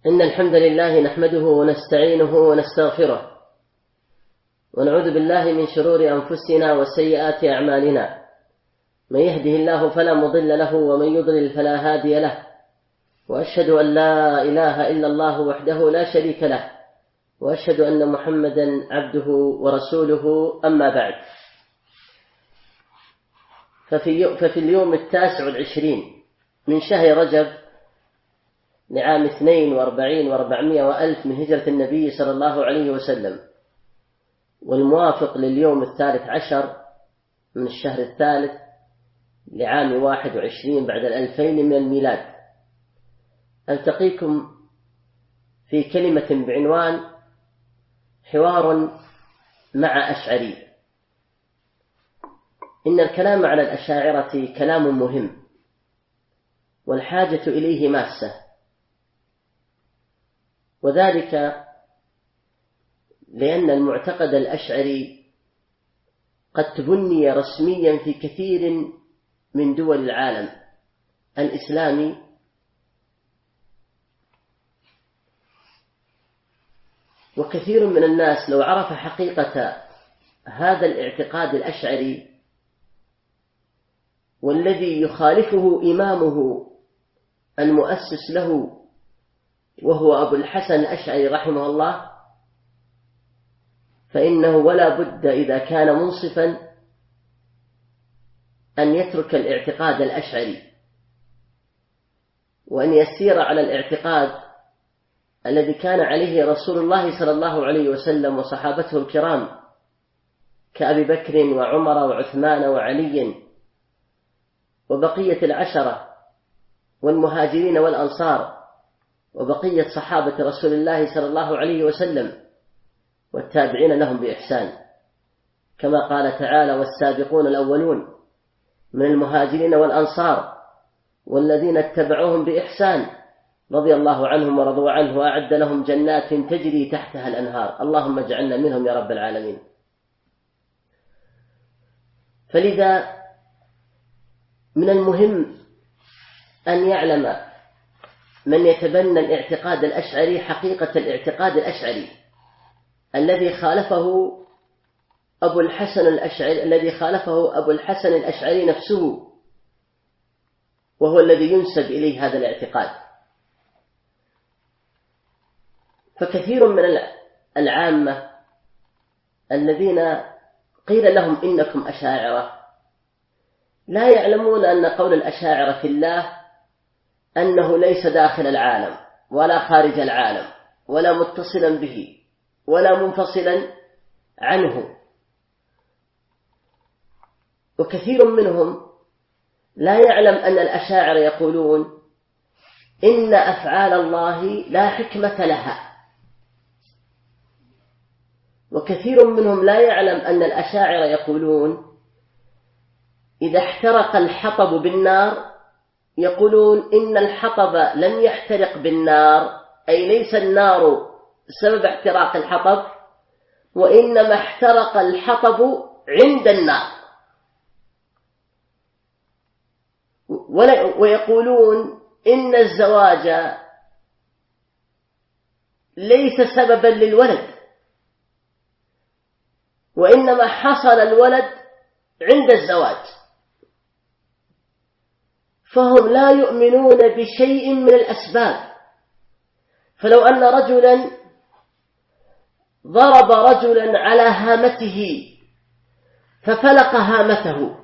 إن الحمد لله نحمده ونستعينه ونستغفره ونعوذ بالله من شرور أنفسنا وسيئات أعمالنا. من يهده الله فلا مضل له ومن يضلل فلا هادي له، وأشهد أن لا إله إلا الله وحده لا شريك له، وأشهد أن محمدا عبده ورسوله. أما بعد، ففي اليوم 29 من شهر رجب لعام 42 و400 وألف من هجرة النبي صلى الله عليه وسلم، والموافق لليوم 13 من الشهر الثالث لعام 21 بعد 2000 من الميلاد، ألتقيكم في كلمة بعنوان حوار مع أشعري. إن الكلام على الأشاعرة كلام مهم، والحاجة إليه ماسة، وذلك لأن المعتقد الأشعري قد تبني رسميا في كثير من دول العالم الإسلامي، وكثير من الناس لو عرف حقيقة هذا الاعتقاد الأشعري والذي يخالفه إمامه المؤسس له وهو أبو الحسن الأشعري رحمه الله، فإنه ولا بد إذا كان منصفا أن يترك الاعتقاد الأشعري وأن يسير على الاعتقاد الذي كان عليه رسول الله صلى الله عليه وسلم وصحابته الكرام كأبي بكر وعمر وعثمان وعلي وبقية العشرة والمهاجرين والأنصار وبقية صحابة رسول الله صلى الله عليه وسلم والتابعين لهم بإحسان، كما قال تعالى: والسابقون الأولون من المهاجرين والأنصار والذين اتبعوهم بإحسان رضي الله عنهم ورضوا عنه وأعد لهم جنات تجري تحتها الأنهار. اللهم اجعلنا منهم يا رب العالمين. فلذا من المهم أن يعلم من يتبنى الاعتقاد الأشعري حقيقة الاعتقاد الأشعري الذي خالفه أبو الحسن الأشعري نفسه، وهو الذي ينسب إليه هذا الاعتقاد. فكثير من العامة الذين قيل لهم إنكم أشاعرة لا يعلمون أن قول الأشاعرة في الله أنه ليس داخل العالم ولا خارج العالم ولا متصلا به ولا منفصلا عنه. وكثير منهم لا يعلم أن الأشاعرة يقولون إن أفعال الله لا حكمة لها، وكثير منهم لا يعلم أن الأشاعرة يقولون إذا احترق الحطب بالنار يقولون إن الحطب لم يحترق بالنار، أي ليس النار سبب احتراق الحطب، وإنما احترق الحطب عند النار. ويقولون إن الزواج ليس سببا للولد، وإنما حصل الولد عند الزواج. فهم لا يؤمنون بشيء من الأسباب. فلو أن رجلا ضرب رجلا على هامته ففلق هامته،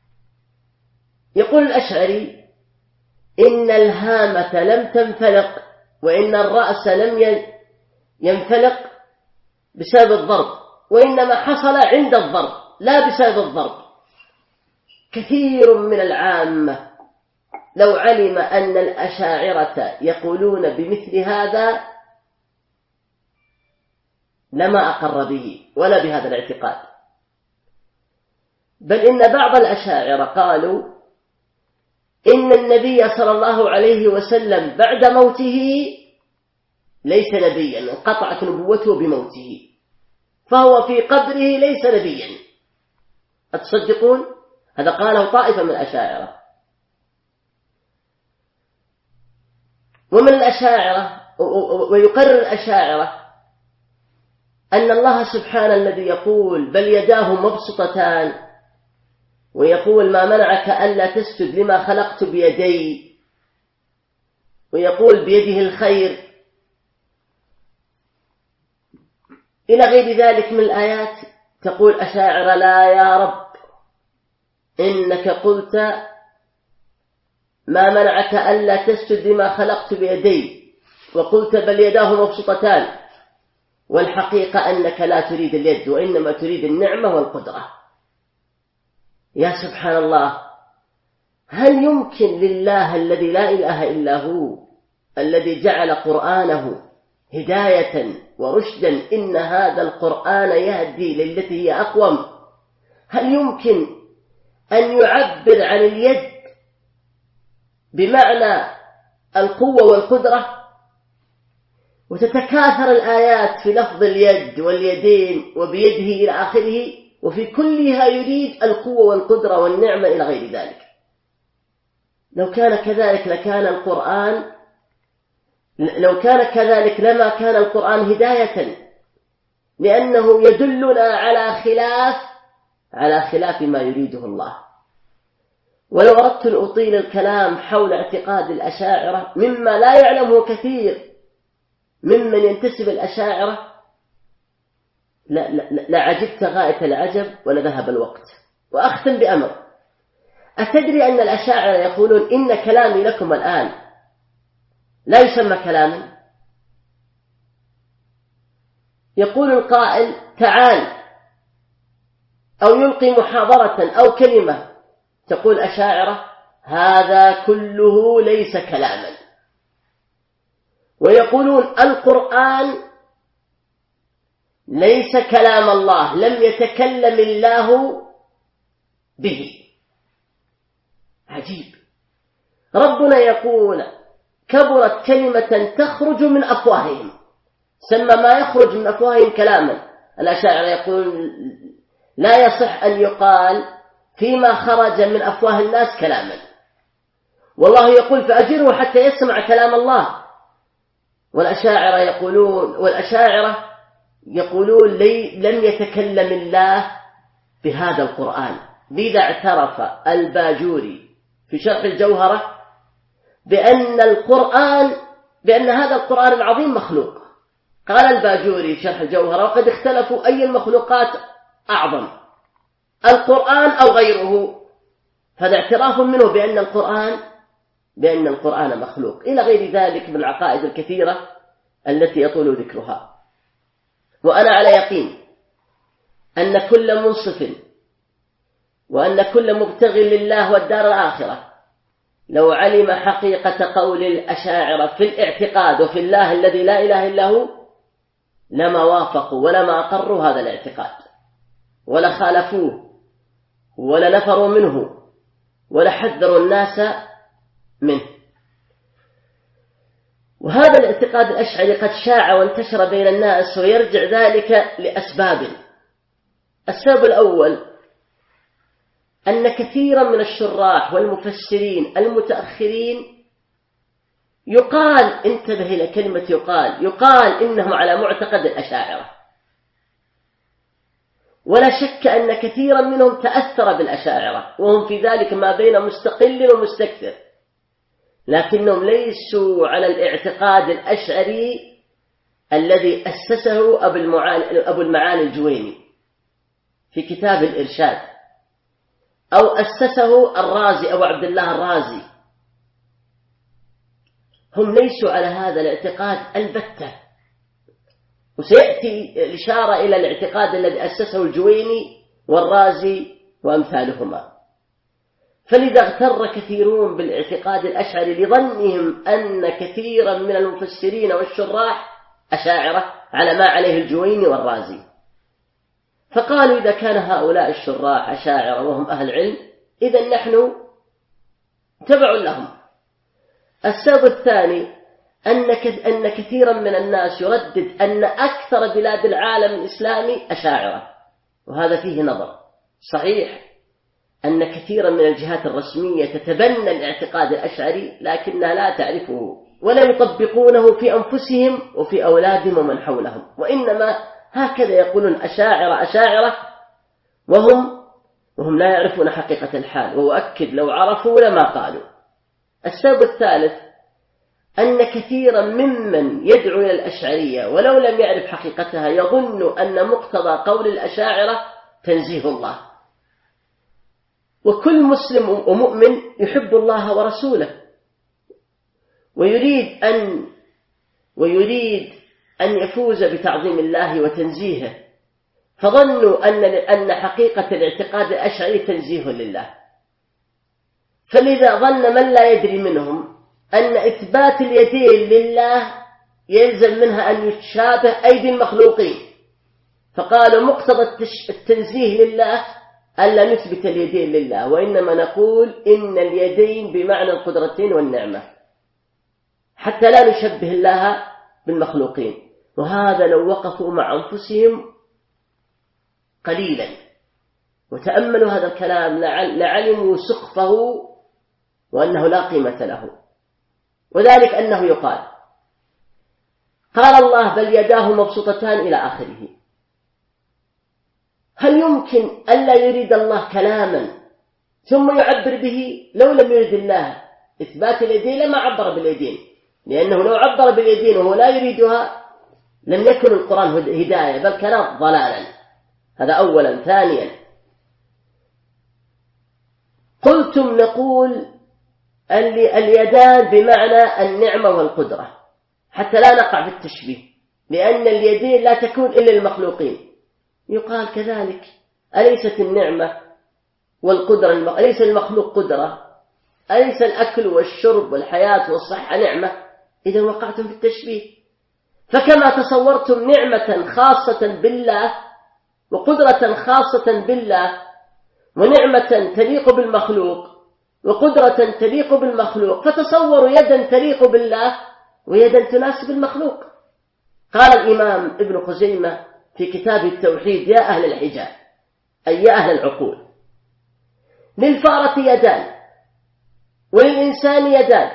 يقول الأشعري إن الهامة لم تنفلق وإن الرأس لم ينفلق بسبب الضرب، وإنما حصل عند الضرب لا بسبب الضرب. كثير من العامة لو علم أن الأشاعرة يقولون بمثل هذا لما أقر به ولا بهذا الاعتقاد. بل إن بعض الأشاعرة قالوا إن النبي صلى الله عليه وسلم بعد موته ليس نبيا، انقطعت نبوته بموته، فهو في قبره ليس نبيا. أتصدقون؟ هذا قاله طائفة من الأشاعرة. ومن الأشاعرة ويقرر الأشاعرة أن الله سبحانه الذي يقول بل يداه مبسوطتان، ويقول ما منعك ألا تسجد لما خلقت بيدي، ويقول بيده الخير، إلى غير ذلك من الآيات، تقول أشاعرة لا يا رب إنك قلت ما منعك ألا تسجد لما خلقت بيدي، وقلت بل يداه مبسوطتان، والحقيقة أنك لا تريد اليد وإنما تريد النعمة والقدرة. يا سبحان الله، هل يمكن لله الذي لا إله إلا هو، الذي جعل قرآنه هداية ورشدا، إن هذا القرآن يهدي للتي هي أقوم، هل يمكن أن يعبر عن اليد بمعنى القوة والقدرة، وتتكاثر الآيات في لفظ اليد واليدين وبيده إلى آخره، وفي كلها يريد القوة والقدرة والنعمة إلى غير ذلك؟ لو كان كذلك لما كان القرآن هداية، لأنه يدلنا على خلاف ما يريده الله. ولو أردت أن أطيل الكلام حول اعتقاد الأشاعرة مما لا يعلمه كثير ممن ينتسب الأشاعرة لعجبت غاية العجب ولذهب الوقت. وأختم بأمر، أتدري أن الأشاعرة يقولون إن كلامي لكم الآن لا يسمى كلاما؟ يقول القائل تعال، أو يلقي محاضرة أو كلمة، تقول أشاعرة هذا كله ليس كلاما. ويقولون القرآن ليس كلام الله، لم يتكلم الله به. عجيب، ربنا يقول كبرت كلمة تخرج من أفواههم، سمى ما يخرج من أفواههم كلاما. الأشاعرة يقول لا يصح أن يقال فيما خرج من أفواه الناس كلاما، والله يقول فأجره حتى يسمع كلام الله. والأشاعرة يقولون لم يتكلم الله بهذا القرآن. لذا اعترف الباجوري في شرح الجوهرة بأن هذا القرآن العظيم مخلوق. قال الباجوري في شرح الجوهرة وقد اختلفوا أي المخلوقات أعظم، القرآن أو غيره، هذا اعتراف منه بأن القرآن مخلوق، إلى غير ذلك من العقائد الكثيرة التي يطول ذكرها. وأنا على يقين أن كل منصف وأن كل مبتغ لله والدار الآخرة لو علم حقيقة قول الأشاعرة في الاعتقاد وفي الله الذي لا إله إلا هو لما وافقوا ولما أقروا هذا الاعتقاد، ولا خالفوه ولا نفروا منه ولا حذروا الناس منه. وهذا الاعتقاد الأشعري قد شاع وانتشر بين الناس، ويرجع ذلك لأسباب. السبب الأول أن كثيرا من الشراح والمفسرين المتأخرين يقال، انتبه إلى كلمة يقال إنهم على معتقد الأشاعرة، ولا شك أن كثيرا منهم تأثر بالأشاعرة، وهم في ذلك ما بين مستقل ومستكثر، لكنهم ليسوا على الاعتقاد الأشعري الذي أسسه أبو المعالي الجويني في كتاب الإرشاد، أو أسسه الرازي أبو عبد الله الرازي. هم ليسوا على هذا الاعتقاد البتة، وسيأتي الإشارة إلى الاعتقاد الذي أسسه الجويني والرازي وأمثالهما. فلذا اغتر كثيرون بالاعتقاد الأشعري لظنهم أن كثيرا من المفسرين والشراح أشاعرة على ما عليه الجويني والرازي، فقالوا إذا كان هؤلاء الشراح أشاعرة وهم أهل علم إذن نحن تبع لهم. السبب الثاني أن كثيرا من الناس يردد أن أكثر بلاد العالم الإسلامي أشاعرة، وهذا فيه نظر. صحيح أن كثيرا من الجهات الرسمية تتبنى الاعتقاد الأشعري لكنها لا تعرفه ولا يطبقونه في أنفسهم وفي أولادهم ومن حولهم، وإنما هكذا يقولون أشاعرة وهم لا يعرفون حقيقة الحال، وأؤكد لو عرفوا لما قالوا. السبب الثالث أن كثيرا ممن يدعو إلى الأشعرية ولو لم يعرف حقيقتها يظن أن مقتضى قول الأشاعرة تنزيه الله، وكل مسلم ومؤمن يحب الله ورسوله ويريد أن يفوز بتعظيم الله وتنزيهه، فظنوا أن حقيقة الاعتقاد الأشعري تنزيه لله. فلذا ظن من لا يدري منهم أن إثبات اليدين لله يلزم منها أن يتشابه أيدي المخلوقين، فقالوا مقتضى التنزيه لله ألا نثبت اليدين لله، وإنما نقول إن اليدين بمعنى القدرتين والنعمة، حتى لا نشبه الله بالمخلوقين. وهذا لو وقفوا مع أنفسهم قليلا وتأملوا هذا الكلام لعلموا سقفه وأنه لا قيمة له. وذلك أنه يقال قال الله بل يداه مبسوطتان إلى آخره. هل يمكن ألا يريد الله كلاما ثم يعبر به؟ لو لم يريد الله إثبات اليدين لما عبر باليدين، لأنه لو عبر باليدين وهو لا يريدها لم يكن القرآن هداية بل كان ضلالا. هذا أولا. ثانيا قلتم نقول اليدان بمعنى النعمة والقدرة حتى لا نقع في التشبيه، لأن اليدين لا تكون إلا المخلوقين. يقال كذلك أليست النعمة والقدرة أليس المخلوق قدرة؟ أليس الأكل والشرب والحياة والصحة نعمة؟ إذا وقعتم في التشبيه. فكما تصورتم نعمة خاصة بالله وقدرة خاصة بالله ونعمة تليق بالمخلوق وقدرة تليق بالمخلوق، فتصوروا يدا تليق بالله ويدا تناسب المخلوق. قال الإمام ابن خزيمة في كتاب التوحيد يا أهل الحجاب أي يا أهل العقول، للفأرة يدان وللإنسان يدان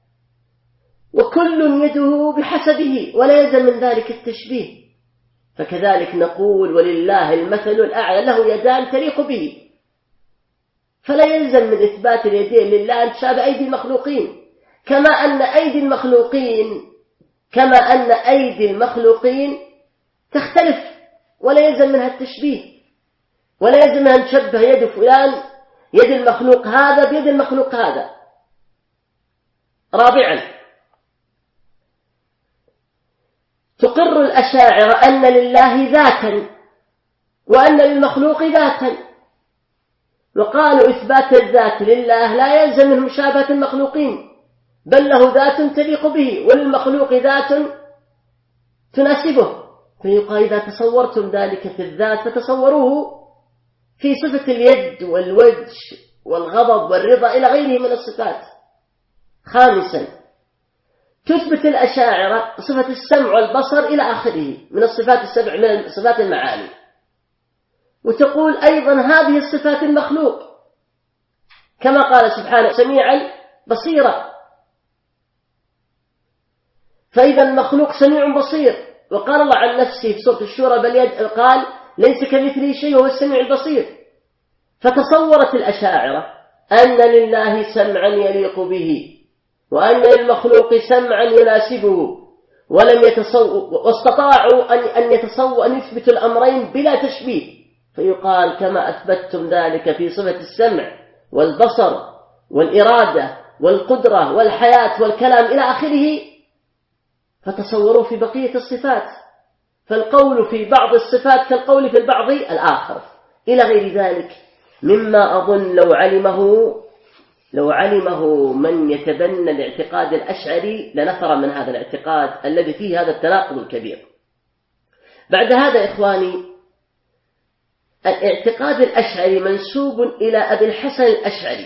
وكل يده بحسبه ولا يلزم من ذلك التشبيه. فكذلك نقول ولله المثل الأعلى له يدان تليق به، فلا يلزم من إثبات اليدين لله أن تشابه أيدي المخلوقين، كما أن أيدي المخلوقين تختلف ولا يلزم منها التشبيه، ولا يلزم أن تشبه يد فلان يد المخلوق هذا بيد المخلوق هذا. رابعا تقر الأشاعرة أن لله ذاتا وأن للمخلوق ذاتا، وقالوا إثبات الذات لله لا يلزم من مشابهة المخلوقين، بل له ذات تليق به وللمخلوق ذات تناسبه. فيقال إذا تصورتم ذلك في الذات فتصوروه في صفة اليد والوجه والغضب والرضا إلى غيره من الصفات. خامسا تثبت الأشاعرة صفة السمع والبصر إلى آخره من الصفات السبع من صفات المعاني، وتقول أيضا هذه الصفات المخلوق، كما قال سبحانه سميعا بصيرا، فإذا المخلوق سميع بصير. وقال الله عن نفسه في سورة الشورى قال ليس كمثله شيء وهو السميع البصير. فتصورت الأشاعرة أن لله سمعا يليق به وأن للمخلوق سمعا يناسبه، واستطاعوا أن يثبتوا الأمرين بلا تشبيه. فيقال كما أثبتتم ذلك في صفة السمع والبصر والإرادة والقدرة والحياة والكلام إلى آخره، فتصوروا في بقية الصفات، فالقول في بعض الصفات كالقول في البعض الآخر إلى غير ذلك، مما أظن لو علمه من يتبنى الاعتقاد الأشعري لنفر من هذا الاعتقاد الذي فيه هذا التناقض الكبير. بعد هذا إخواني، الاعتقاد الأشعري منسوب إلى أبي الحسن الأشعري،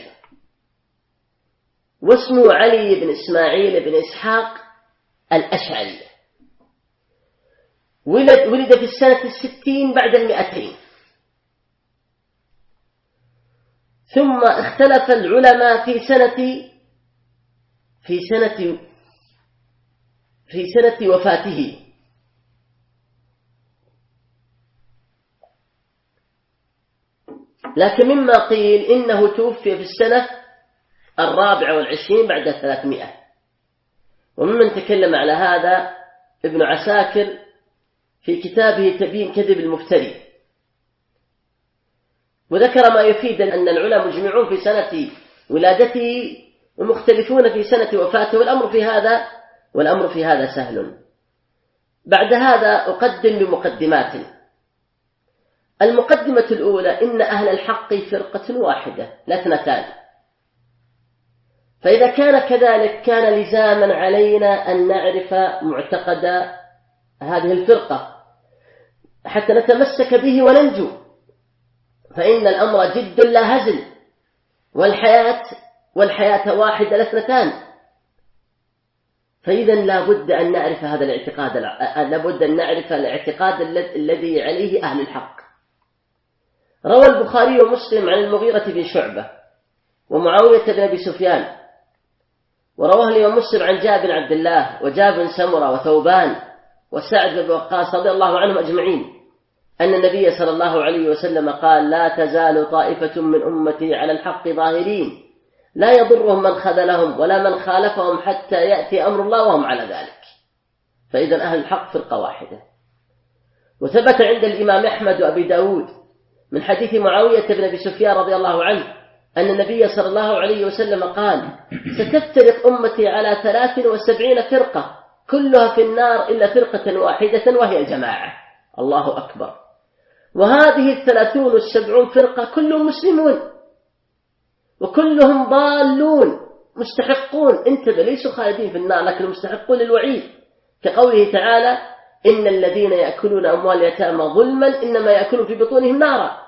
واسمه علي بن إسماعيل بن إسحاق الأشعري. ولد في السنة 60 بعد 200. ثم اختلف العلماء في سنة في سنة وفاته، لكن مما قيل إنه توفي في السنة 24 بعد 300. وممن تكلم على هذا ابن عساكر في كتابه تبيين كذب المفتري، وذكر ما يفيد أن العلماء مجمعون في سنة ولادته ومختلفون في سنة وفاته، والأمر في هذا سهل. بعد هذا أقدم بمقدمات. المقدمة الأولى: إن أهل الحق فرقة واحدة لا اثنتان، فإذا كان كذلك كان لزاما علينا أن نعرف معتقد هذه الفرقة حتى نتمسك به وننجو، فإن الأمر جد لا هزل، والحياة واحدة لا اثنتان. فإذا لا بد أن نعرف هذا الاعتقاد، لا بد أن نعرف الاعتقاد الذي عليه أهل الحق. روى البخاري ومسلم عن المغيرة بن شعبة ومعاوية بن أبي سفيان، ورواه الإمام مسلم عن جابر بن عبد الله وجابر بن سمرة وثوبان وسعد بن وقاص رضي الله عنهم أجمعين أن النبي صلى الله عليه وسلم قال: لا تزال طائفة من أمتي على الحق ظاهرين لا يضرهم من خذلهم ولا من خالفهم حتى يأتي أمر الله وهم على ذلك. فإذا أهل الحق فرقة واحدة. وثبت عند الإمام أحمد وأبي داود من حديث معاوية بن أبي سفيان رضي الله عنه أن النبي صلى الله عليه وسلم قال: ستفترق أمتي على 73 فرقة كلها في النار إلا فرقة واحدة وهي الجماعة. الله أكبر. وهذه 30 و70 فرقة كلهم مسلمون وكلهم ضالون مستحقون، انتبه، ليسوا خالدين في النار لكن مستحقون للوعيد، كقوله تعالى: إن الذين يأكلون أموال اليتامى ظلما إنما يأكلون في بطونهم نارا.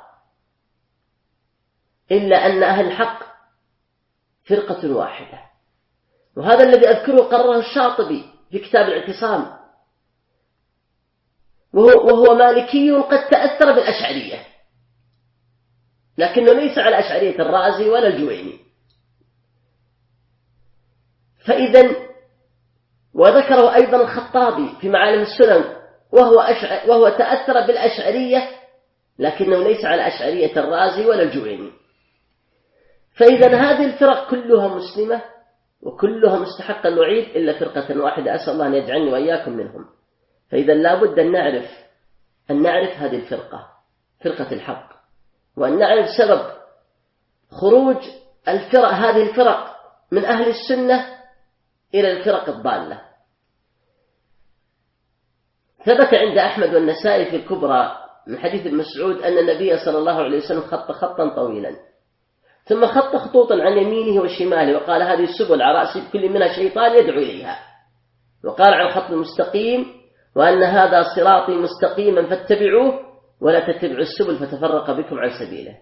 إلا أن أهل الحق فرقة واحدة، وهذا الذي أذكره قرره الشاطبي في كتاب الاعتصام، وهو مالكي قد تأثر بالأشعرية، لكنه ليس على أشعرية الرازي ولا الجويني. فإذا وذكره أيضا الخطابي في معالم السنن، وهو تأثر بالأشعرية لكنه ليس على أشعرية الرازي ولا الجويني. فإذا هذه الفرق كلها مسلمة وكلها مستحقة الوعيد إلا فرقة واحدة، أسأل الله أن يجعلني وإياكم منهم. فإذا لا بد أن نعرف هذه الفرقة، فرقة الحق، وأن نعرف سبب خروج هذه الفرق من أهل السنة إلى الفرق الضالة. ثبت عند أحمد والنسائي في الكبرى من حديث ابن مسعود أن النبي صلى الله عليه وسلم خط خطا طويلا ثم خط خطوطا عن يمينه وشماله وقال: هذه السبل على رأس كل منها شيطان يدعو إليها. وقال عن الخط المستقيم: وأن هذا صراطي مستقيما فاتبعوه ولا تتبعوا السبل فتفرق بكم عن سبيله.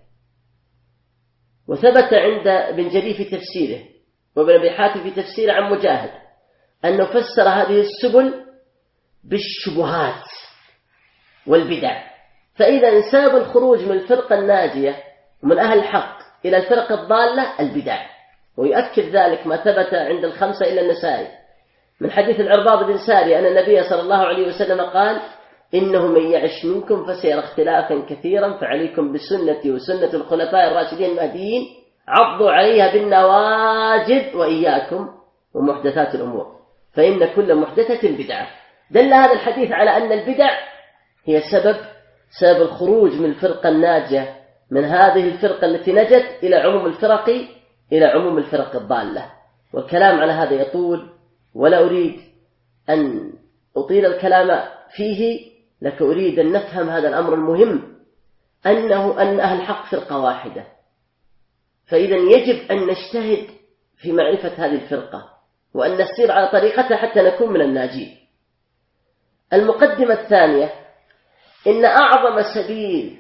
وثبت عند ابن جرير في تفسيره وابن أبي حاتم في تفسيره عن مجاهد أنه فسر هذه السبل بالشبهات والبدع. فإذا سبب الخروج من الفرقة الناجية ومن أهل الحق إلى الفرقة الضالة البدع. ويؤكد ذلك ما ثبت عند الخمسة إلى النسائي من حديث العرباض بن ساري أن النبي صلى الله عليه وسلم قال: إنه من يعش منكم فسيرى اختلافا كثيرا فعليكم بسنتي وسنة الخلفاء الراشدين المهديين عضوا عليها بالنواجذ وإياكم ومحدثات الأمور فإن كل محدثة بدعة. دل هذا الحديث على أن البدع هي سبب الخروج من الفرقة الناجية من هذه الفرقة التي نجت إلى عموم الفرق الضالة. والكلام على هذا يطول ولا أريد أن أطيل الكلام فيه، لكن أريد أن نفهم هذا الأمر المهم، أن أهل الحق فرقة واحدة. فإذا يجب أن نجتهد في معرفة هذه الفرقة وأن نسير على طريقتها حتى نكون من الناجين. المقدمة الثانية: إن أعظم سبيل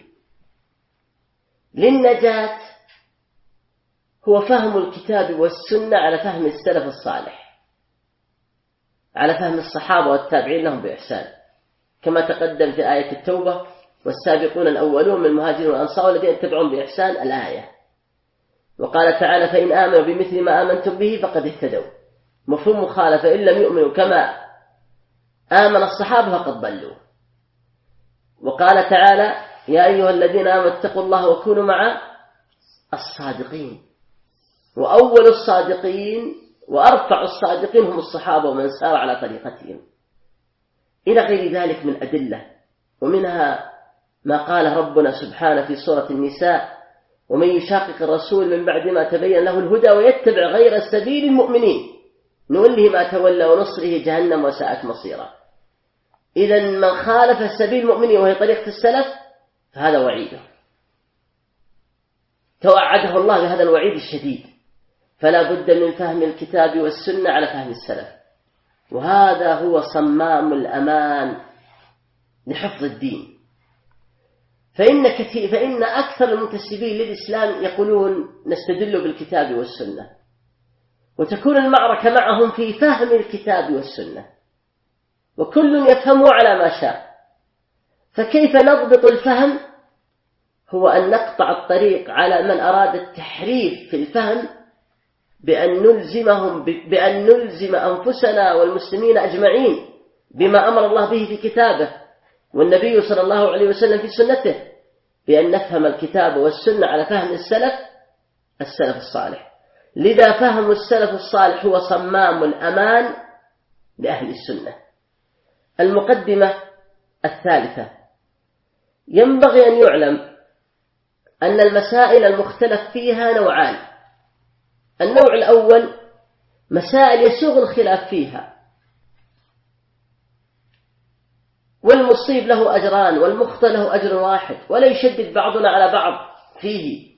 للنجاة هو فهم الكتاب والسنة على فهم السلف الصالح، على فهم الصحابة والتابعين لهم بإحسان، كما تقدم في آية التوبة: والسابقون الأولون من المهاجرين والأنصار الذين اتبعون بإحسان الآية. وقال تعالى: فإن آمنوا بمثل ما آمنتم به فقد اهتدوا. مفهوم مخالفة: إن لم يؤمنوا كما آمن الصحابة فقد ضلوا. وقال تعالى: يا أيها الذين آمنوا اتقوا الله وكونوا مع الصادقين. وأول الصادقين وأرفع الصادقين هم الصحابة ومن سار على طريقتهم، إلى غير ذلك من أدلة. ومنها ما قال ربنا سبحانه في سورة النساء: ومن يشاقق الرسول من بعد ما تبين له الهدى ويتبع غير سبيل المؤمنين نوله ما تولى ونصره جهنم وساءت مصيرا. إذن من خالف سبيل المؤمنين وهي طريقة السلف فهذا وعيده، توعده الله بهذا الوعيد الشديد. فلا بد من فهم الكتاب والسنة على فهم السلف، وهذا هو صمام الأمان لحفظ الدين. فإن أكثر المنتسبين للإسلام يقولون نستدل بالكتاب والسنة، وتكون المعركة معهم في فهم الكتاب والسنة، وكل يفهم على ما شاء. فكيف نضبط الفهم؟ هو أن نقطع الطريق على من أراد التحريف في الفهم بأن نلزم أنفسنا والمسلمين أجمعين بما أمر الله به في كتابه والنبي صلى الله عليه وسلم في سنته، بأن نفهم الكتاب والسنة على فهم السلف الصالح. لذا فهم السلف الصالح هو صمام الأمان لأهل السنة. المقدمة الثالثة: ينبغي أن يعلم أن المسائل المختلف فيها نوعان. النوع الأول مسائل يسوغ الخلاف فيها، والمصيب له أجران والمخطئ له أجر واحد، ولا يشدد بعضنا على بعض فيه.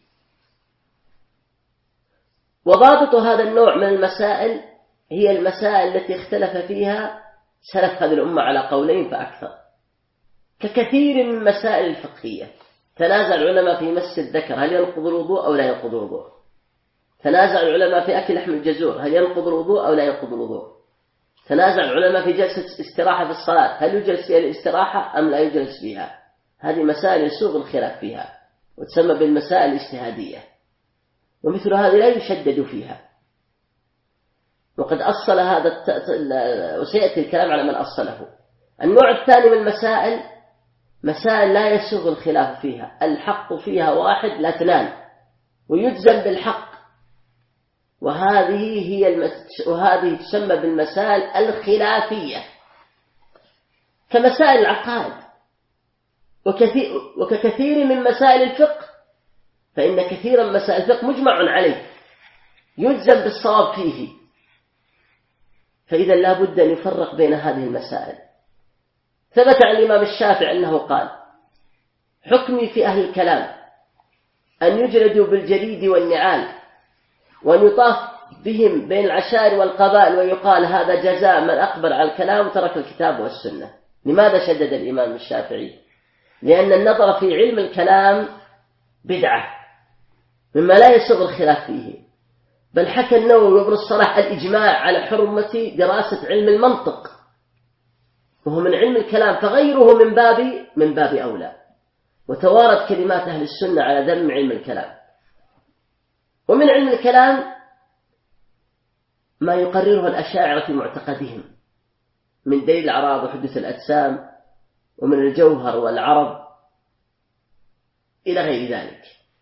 وضابط هذا النوع من المسائل هي المسائل التي اختلف فيها سلف هذه الأمة على قولين فأكثر، ككثير من مسائل الفقهية. تنازع العلماء في مس الذكر هل ينقض الوضوء أو لا ينقض الوضوء، تنازع العلماء في أكل لحم الجزور هل ينقض الوضوء أو لا ينقض الوضوء، تنازع العلماء في جلسة استراحة في الصلاة هل يجلس فيها الاستراحة أم لا يجلس فيها. هذه مسائل يسوغ الخلاف فيها وتسمى بالمسائل الاجتهادية، ومثل هذه لا يشدد فيها. وقد أصل هذا وسيأتي الكلام على من أصله. النوع الثاني من المسائل مسائل لا يسوغ الخلاف فيها، الحق فيها واحد لا اثنان ويجزم بالحق، وهذه تسمى بالمسائل الخلافية، كمسائل العقائد وككثير من مسائل الفقه. فإن كثيرا من مسائل الفقه مجمع عليه يجزم بالصواب فيه، فإذا لا بد أن يفرق بين هذه المسائل. ثبت عن الإمام الشافعي أنه قال: حكمي في أهل الكلام أن يجلدوا بالجريد والنعال وأن يطاف بهم بين العشائر والقبائل ويقال هذا جزاء من أقبل على الكلام وترك الكتاب والسنة. لماذا شدد الإمام الشافعي؟ لأن النظر في علم الكلام بدعة مما لا يسوغ الخلاف فيه. بل حكى النووي وابن الصلاح الإجماع على حرمة دراسة علم المنطق، وهو من علم الكلام، فغيره من باب أولى. وتوارد كلمات أهل السنة على ذم علم الكلام. ومن علم الكلام ما يقرره الأشاعرة في معتقدهم من دليل الأعراض وحدوث الأجسام ومن الجوهر والعرض إلى غير ذلك.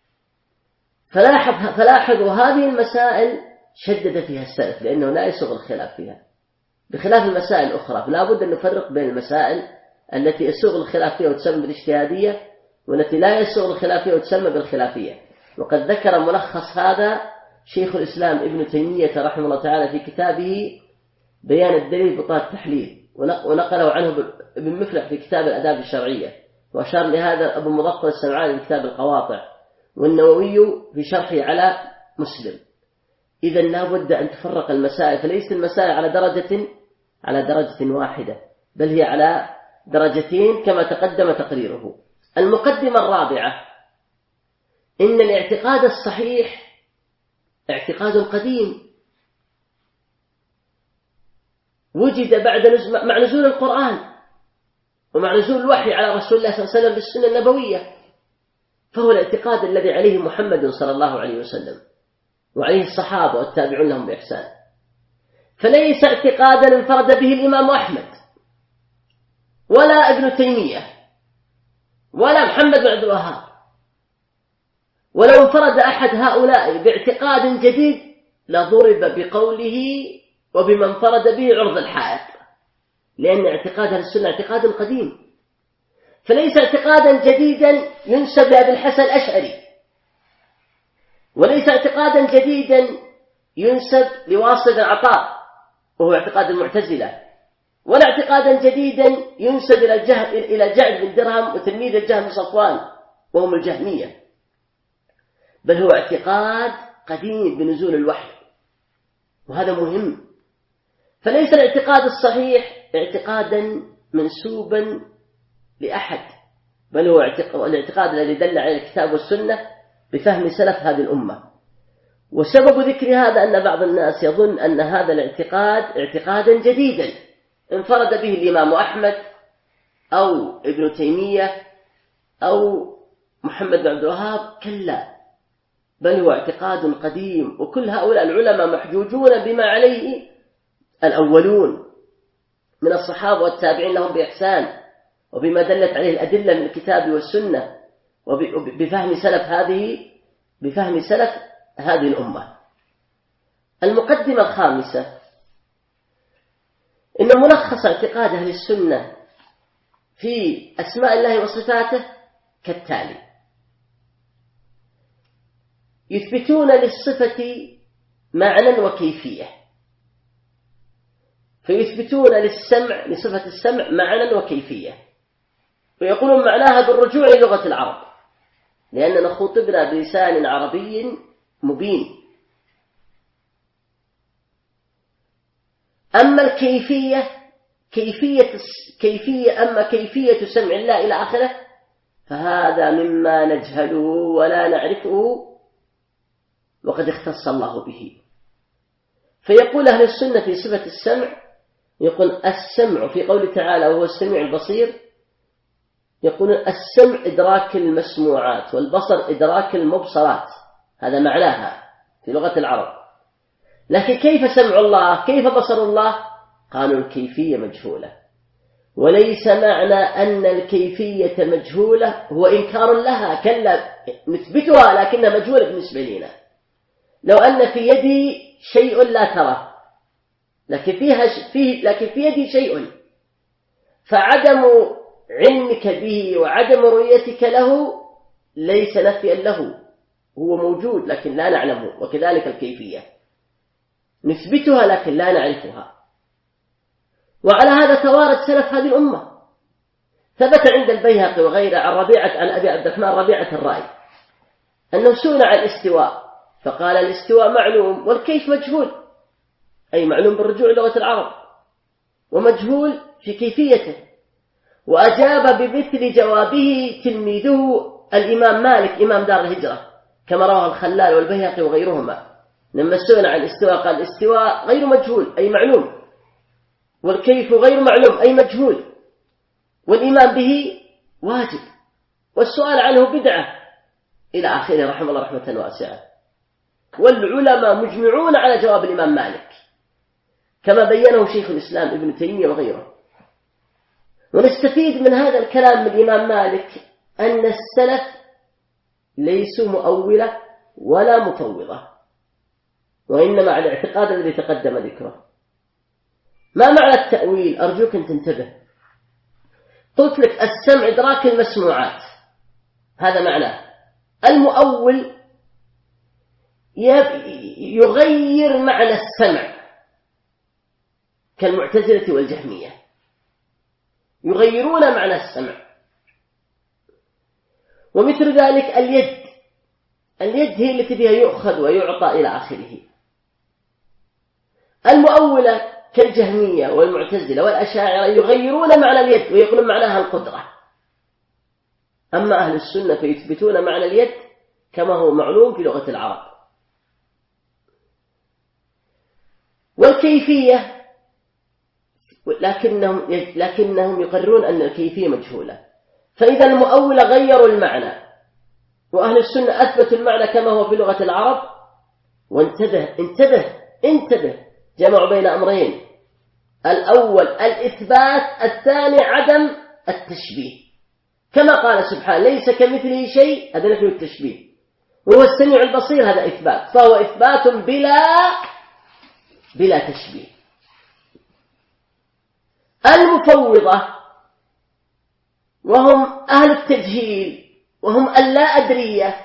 فلاحظوا هذه المسائل شدد فيها السلف لأنه لا يسوغ الخلاف فيها، بخلاف المسائل الأخرى. فلا بد أن نفرق بين المسائل التي يسوغ الخلاف فيها وتسمى بالاجتهادية والتي لا يسوغ الخلاف فيها وتسمى بالخلافية. وقد ذكر ملخص هذا شيخ الإسلام ابن تيمية رحمه الله تعالى في كتابه بيان الدليل بطلان التحليل، ونقله عنه ابن مفلح في كتاب الآداب الشرعية، وأشار لهذا أبو المظفر السمعاني في كتاب القواطع، والنووي في شرحه على مسلم. إذا لا بد أن تفرق المسائل، فليست المسائل على درجة واحدة، بل هي على درجتين كما تقدم تقريره. المقدمة الرابعة: إن الاعتقاد الصحيح اعتقاد قديم وجد مع نزول القرآن ومع نزول الوحي على رسول الله صلى الله عليه وسلم بالسنة النبوية، فهو الاعتقاد الذي عليه محمد صلى الله عليه وسلم وعليه الصحابة والتابعون لهم بإحسان. فليس اعتقادا انفرد به الإمام أحمد ولا ابن تيمية ولا محمد بن عبد الوهاب، ولو انفرد أحد هؤلاء باعتقاد جديد لضرب بقوله وبما انفرد به عرض الحائط، لأن اعتقاد أهل السنة اعتقاد قديم، فليس اعتقادا جديدا ينسب لأبي الحسن الأشعري، وليس اعتقادا جديدا ينسب لواصل بن عطاء وهو اعتقاد المعتزلة، ولا اعتقادا جديدا ينسب إلى جعد بن درهم وتلميذ الجهم صفوان وهم الجهمية، بل هو اعتقاد قديم بنزول الوحي، وهذا مهم. فليس الاعتقاد الصحيح اعتقادا منسوبا لأحد، بل هو الاعتقاد الذي دل على الكتاب والسنة بفهم سلف هذه الأمة. وسبب ذكر هذا أن بعض الناس يظن أن هذا الاعتقاد اعتقادا جديدا انفرد به الإمام أحمد أو ابن تيمية أو محمد بن عبد الوهاب، كلا، بل هو اعتقاد قديم، وكل هؤلاء العلماء محجوجون بما عليه الأولون من الصحابة والتابعين لهم بإحسان، وبما دلت عليه الأدلة من الكتاب والسنة، بفهم سلف هذه الأمة. المقدمة الخامسة إن ملخص اعتقاد أهل السنة في أسماء الله وصفاته كالتالي: يثبتون للصفة معنى وكيفية، فيثبتون لصفة السمع معنى وكيفية، ويقولون معناها بالرجوع للغة العرب، لأننا خطبنا بلسان عربي مبين. أما الكيفية كيفية سمع الله إلى آخره فهذا مما نجهله ولا نعرفه وقد اختص الله به. فيقول أهل السنة في صفة السمع، يقول السمع في قوله تعالى وهو السميع البصير، يقول السمع إدراك المسموعات والبصر إدراك المبصرات، هذا معناها في لغة العرب. لكن كيف سمع الله؟ كيف بصر الله؟ قالوا الكيفية مجهولة، وليس معنى أن الكيفية مجهولة هو إنكار لها، كلا نثبتها لكنها مجهولة بالنسبة لنا. لو أن في يدي شيء لا ترى لكن في يدي شيء، فعدم علمك به وعدم رؤيتك له ليس نفيا له، هو موجود لكن لا نعلمه. وكذلك الكيفية نثبتها لكن لا نعرفها. وعلى هذا توارد سلف هذه الأمة. ثبت عند البيهقي وغيره عن أبي عبد الرحمن ربيعة الرأي أنه سئل عن الاستواء فقال الاستواء معلوم والكيف مجهول، أي معلوم بالرجوع لغة العرب ومجهول في كيفيته. وأجاب بمثل جوابه تلميذه الإمام مالك إمام دار الهجرة كما رواه الخلال والبيهقي وغيرهما، لما سئل عن الاستواء قال الاستواء غير مجهول أي معلوم، والكيف غير معلوم أي مجهول، والإيمان به واجب، والسؤال عنه بدعة إلى آخره رحمه الله رحمة واسعة. والعلماء مجمعون على جواب الإمام مالك كما بينه شيخ الإسلام ابن تيمية وغيره. ونستفيد من هذا الكلام من الإمام مالك أن السلف ليسوا مؤولة ولا مفوضة، وإنما على الاعتقاد الذي تقدم ذكره. ما معنى التأويل؟ أرجوك أن تنتبه. قلت لك السمع إدراك المسموعات، هذا معناه. المؤول يغير معنى السمع كالمعتزلة والجهمية، يغيرون معنى السمع. ومثل ذلك اليد هي التي بها يؤخذ ويعطى إلى آخره. المؤولة كالجهمية والمعتزلة والأشاعرة يغيرون معنى اليد ويقولون معناها القدرة. أما أهل السنة فيثبتون معنى اليد كما هو معلوم في لغة العرب. والكيفية لكنهم يقررون أن الكيفية مجهولة. فإذا المؤولة غيروا المعنى وأهل السنة أثبتوا المعنى كما هو في لغة العرب. وانتبه جمعوا بين أمرين: الأول الإثبات، الثاني عدم التشبيه، كما قال سبحانه ليس كمثله شيء، هذا نفي التشبيه، وهو السميع البصير، هذا إثبات، فهو إثبات بلا تشبيه. المفوضة وهم أهل التجهيل وهم اللا أدرية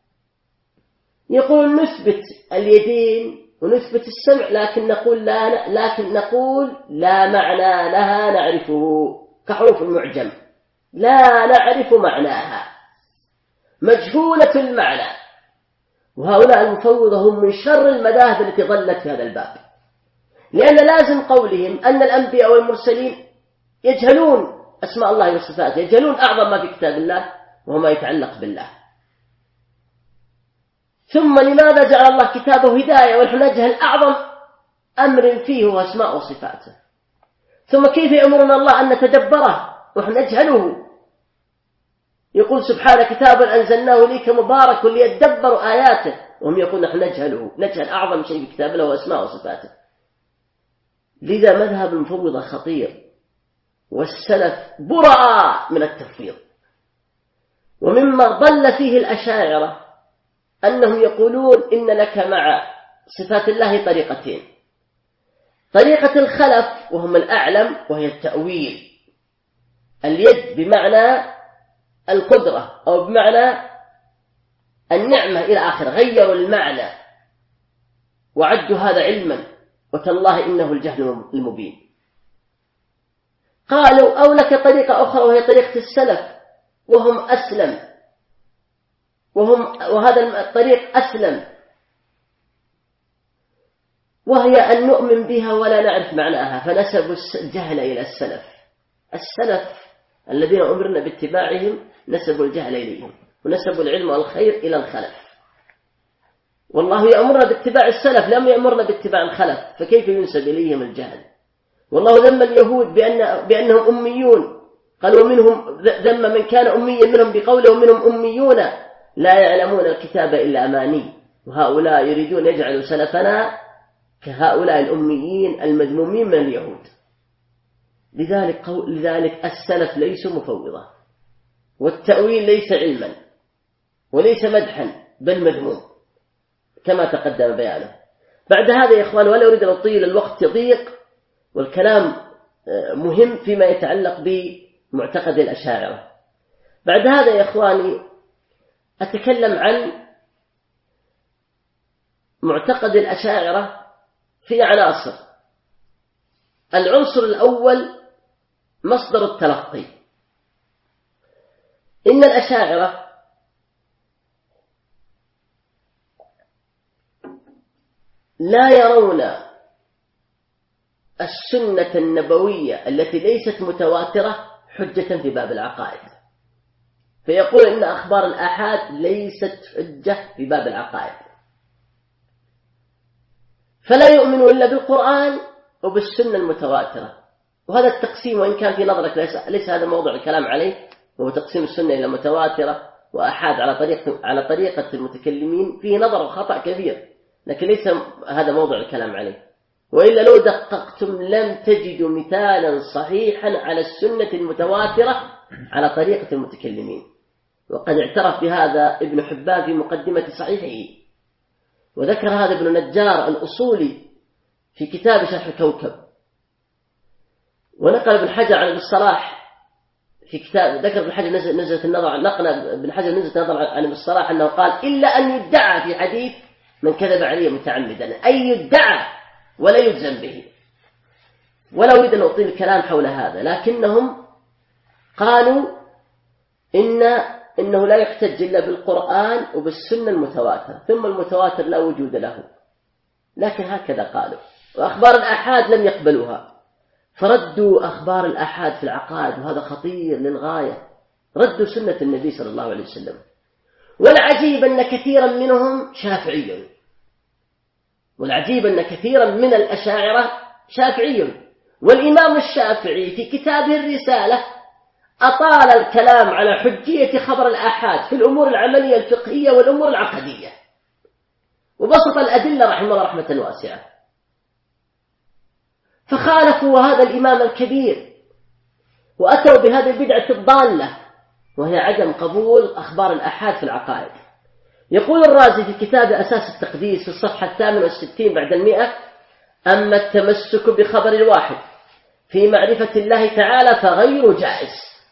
يقول نثبت اليدين ونثبت السمع، لكن نقول لا معنى لها نعرفه، كحروف المعجم لا نعرف معناها، مجهولة المعنى. وهؤلاء المفوضة هم من شر المذاهب التي ضلت في هذا الباب، لأن لازم قولهم أن الأنبياء والمرسلين يجهلون أسماء الله وصفاته، يجهلون أعظم ما في كتاب الله وهو ما يتعلق بالله. ثم لماذا جعل الله كتابه هداية ونحن نجهل أعظم أمر فيه هو أسماء وصفاته؟ ثم كيف يأمرنا الله أن نتدبره ونحن نجهله؟ يقول سبحانه كتاب أنزلناه إليك مبارك ليدبروا آياته، وهم يقول نحن نجهله، نجهل أعظم شيء في كتاب الله وأسماء وصفاته. لذا مذهب المفوضة خطير، والسلف براء من التفويض. ومما ضل فيه الأشاعرة أنهم يقولون إن لك مع صفات الله طريقتين: طريقة الخلف وهم الأعلم وهي التأويل، اليد بمعنى القدرة أو بمعنى النعمة إلى آخر، غيروا المعنى وعدوا هذا علما، وتالله إنه الجهل المبين. قالوا أو لك طريقة أخرى وهي طريقة السلف وهم أسلم، وهذا الطريق أسلم، وهي أن نؤمن بها ولا نعرف معناها، فنسبوا الجهل إلى السلف. السلف الذين أمرنا باتباعهم نسبوا الجهل إليهم، ونسبوا العلم والخير إلى الخلف. والله يأمرنا باتباع السلف، لم يأمرنا باتباع الخلف، فكيف ينسب إليهم الجهل؟ والله ذم اليهود بأنهم أميون، قال ومنهم ذم من كان أميا منهم بقوله ومنهم أميون لا يعلمون الكتاب إلا أماني، وهؤلاء يريدون يجعلوا سلفنا كهؤلاء الأميين المذمومين من اليهود. لذلك السلف ليسوا مفوضة، والتأويل ليس علما وليس مدحا بل مذموم كما تقدم بيانه. بعد هذا يا إخوان، ولا أريد أن أطيل، الوقت يضيق والكلام مهم فيما يتعلق بمعتقد الأشاعرة. بعد هذا يا إخواني أتكلم عن معتقد الأشاعرة في عناصر. العنصر الأول مصدر التلقي. إن الأشاعرة لا يرون السنة النبوية التي ليست متواترة حجة في باب العقائد، فيقول إن أخبار الآحاد ليست حجة في باب العقائد، فلا يؤمنوا إلا بالقرآن وبالسنة المتواترة. وهذا التقسيم وإن كان في نظرك ليس هذا موضوع الكلام عليه، وهو تقسيم السنة إلى متواترة وآحاد على طريقة المتكلمين، فيه نظر وخطأ كبير، لكن ليس هذا موضوع الكلام عليه. وإلا لو دققتم لم تجدوا مثالا صحيحا على السنة المتواترة على طريقة المتكلمين، وقد اعترف بهذا ابن حبان في مقدمة صحيحه، وذكر هذا ابن نجار الأصولي في كتاب شرح الكوكب. ونقل ابن حجر عن ابن الصلاح في كتاب، ذكر ابن حجر نزلة النظر، نقل ابن حجر نزلة النظر عن ابن الصلاح أنه قال إلا أن يدعى في حديث من كذب عليه متعمدا، أي يدعى ولا يجزم به. ولا أريد أن أطيل الكلام حول هذا، لكنهم قالوا إنه لا يحتج إلا بالقرآن وبالسنة المتواترة، ثم المتواتر لا وجود له، لكن هكذا قالوا. وأخبار الآحاد لم يقبلوها، فردوا أخبار الآحاد في العقائد، وهذا خطير للغاية، ردوا سنة النبي صلى الله عليه وسلم. والعجيب أن كثيرا منهم شافعي، والعجيب أن كثيرا من الأشاعرة شافعي. والإمام الشافعي في كتابه الرسالة أطال الكلام على حجية خبر الآحاد في الأمور العملية الفقهية والأمور العقدية، وبسط الأدلة رحمه الله رحمة واسعة. فخالفوا هذا الإمام الكبير وأتوا بهذه البدعة الضالة، وهي عدم قبول أخبار الآحاد في العقائد. يقول الرازي في كتاب أساس التقديس في الصفحة 68 بعد 100: أما التمسك بخبر الواحد في معرفة الله تعالى فغير جائز.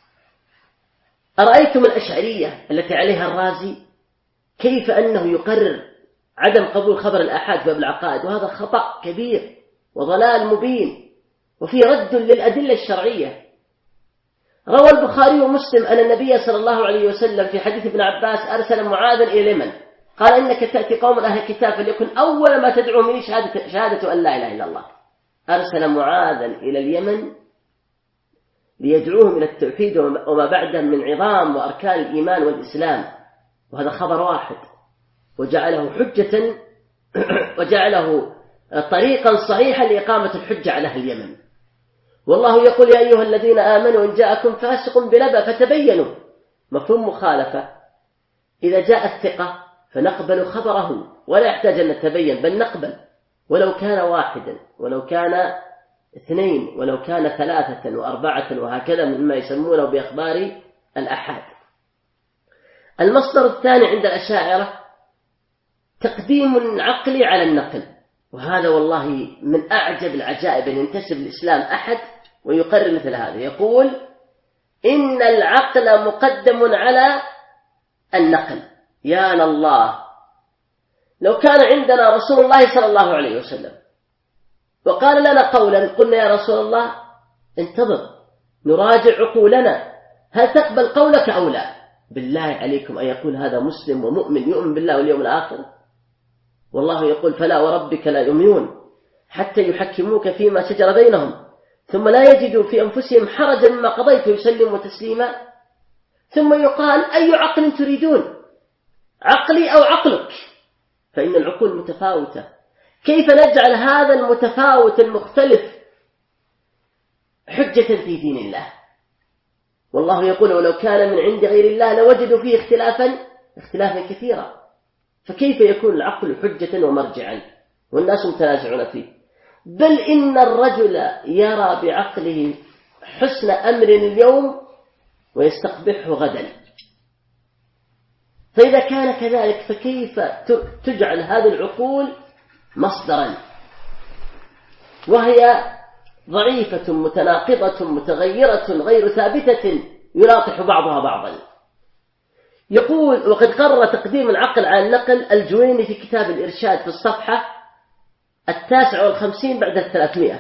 أرأيتم الأشعرية التي عليها الرازي كيف أنه يقرر عدم قبول خبر الآحاد في باب العقائد، وهذا خطأ كبير وضلال مبين وفي رد للأدلة الشرعية. روى البخاري ومسلم أن النبي صلى الله عليه وسلم في حديث ابن عباس أرسل معاذا إلى اليمن، قال: إنك تأتي قوم أهل الكتاب فليكن أول ما تدعوهم إليه شهادة أن لا إله إلا الله. أرسل معاذا إلى اليمن ليدعوهم إلى التوحيد وما بعده من عظام وأركان الإيمان والإسلام، وهذا خبر واحد، وجعله حجة وجعله طريقا صحيحا لإقامة الحجة على أهل اليمن. والله يقول: يا أيها الذين آمنوا إن جاءكم فاسق بنبأ فتبينوا. مفهوم مخالفة: إذا جاء الثقة فنقبل خبره ولا يحتاج أن نتبين، بل نقبل ولو كان واحدا ولو كان اثنين ولو كان ثلاثة وأربعة وهكذا مما يسمونه بأخبار الآحاد. المصدر الثاني عند الأشاعرة تقديم عقلي على النقل، وهذا والله من أعجب العجائب أن ينتسب الإسلام أحد ويقرر مثل هذا. يقول: إن العقل مقدم على النقل. يا الله، لو كان عندنا رسول الله صلى الله عليه وسلم وقال لنا قولا قلنا: يا رسول الله انتظر نراجع عقولنا، هل تقبل قولك أو لا؟ بالله عليكم أن يقول هذا مسلم ومؤمن يؤمن بالله واليوم الآخر؟ والله يقول: فلا وربك لا يؤمنون حتى يحكموك فيما شجر بينهم ثم لا يجدوا في أنفسهم حرجا مما قضيت ويسلموا تسليما. ثم يقال: أي عقل تريدون، عقلي أو عقلك؟ فإن العقول متفاوتة، كيف نجعل هذا المتفاوت المختلف حجة في دين الله؟ والله يقول: ولو كان من عند غير الله لوجدوا فيه اختلافا كثيرا. فكيف يكون العقل حجة ومرجعا والناس متنازعون فيه؟ بل إن الرجل يرى بعقله حسن أمر اليوم ويستقبحه غدا. فإذا كان كذلك فكيف تجعل هذه العقول مصدرا وهي ضعيفة متناقضة متغيرة غير ثابتة يلاطح بعضها بعضا؟ يقول: وقد قرر تقديم العقل على النقل الجويني في كتاب الإرشاد في الصفحة 59 بعد 300،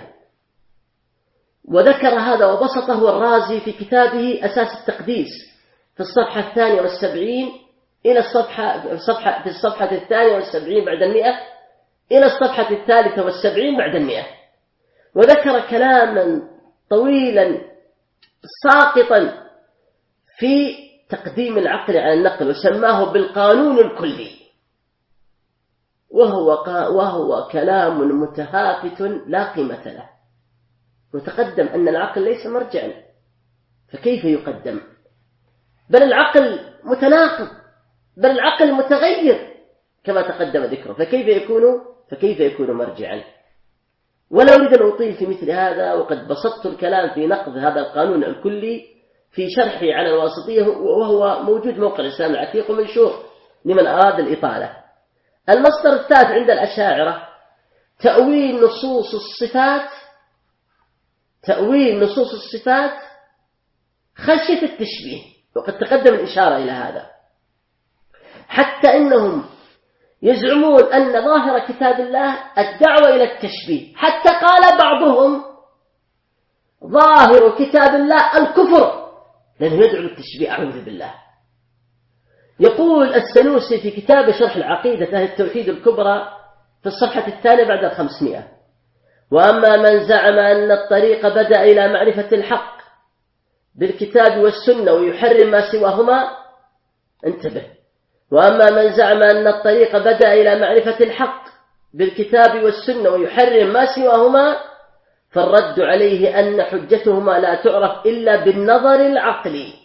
وذكر هذا وبسطه الرازي في كتابه أساس التقديس في الصفحة 72 إلى في الصفحة 72 بعد 100 إلى الصفحة 73 بعد 100، وذكر كلاما طويلا ساقطا في تقديم العقل على النقل وسماه بالقانون الكلي، وهو كلام متهافت لا قيمة له. وتقدم أن العقل ليس مرجعا، فكيف يقدم؟ بل العقل متناقض، بل العقل متغير كما تقدم ذكره، فكيف يكون مرجعا؟ ولا أريد أن أطيل في مثل هذا، وقد بسطت الكلام في نقد هذا القانون الكلي في شرحي على الواسطية، وهو موجود موقع الإسلام العتيق ومنشور لمن أراد الإطالة. المصدر الثالث عند الأشاعرة تأويل نصوص الصفات خشية التشبيه، وقد تقدم الإشارة إلى هذا، حتى إنهم يزعمون أن ظاهر كتاب الله الدعوة إلى التشبيه، حتى قال بعضهم ظاهر كتاب الله الكفر لأنه يدعو للتشبيه، أعوذ بالله. يقول السنوسي في كتاب شرح العقيدة أهل التوحيد الكبرى في الصفحة 2 بعد 500: وأما من زعم أن الطريق بدأ إلى معرفة الحق بالكتاب والسنة ويحرم ما سواهما، انتبه، وأما من زعم أن الطريق بدأ إلى معرفة الحق بالكتاب والسنة ويحرم ما سواهما، فالرد عليه أن حجتهما لا تعرف إلا بالنظر العقلي،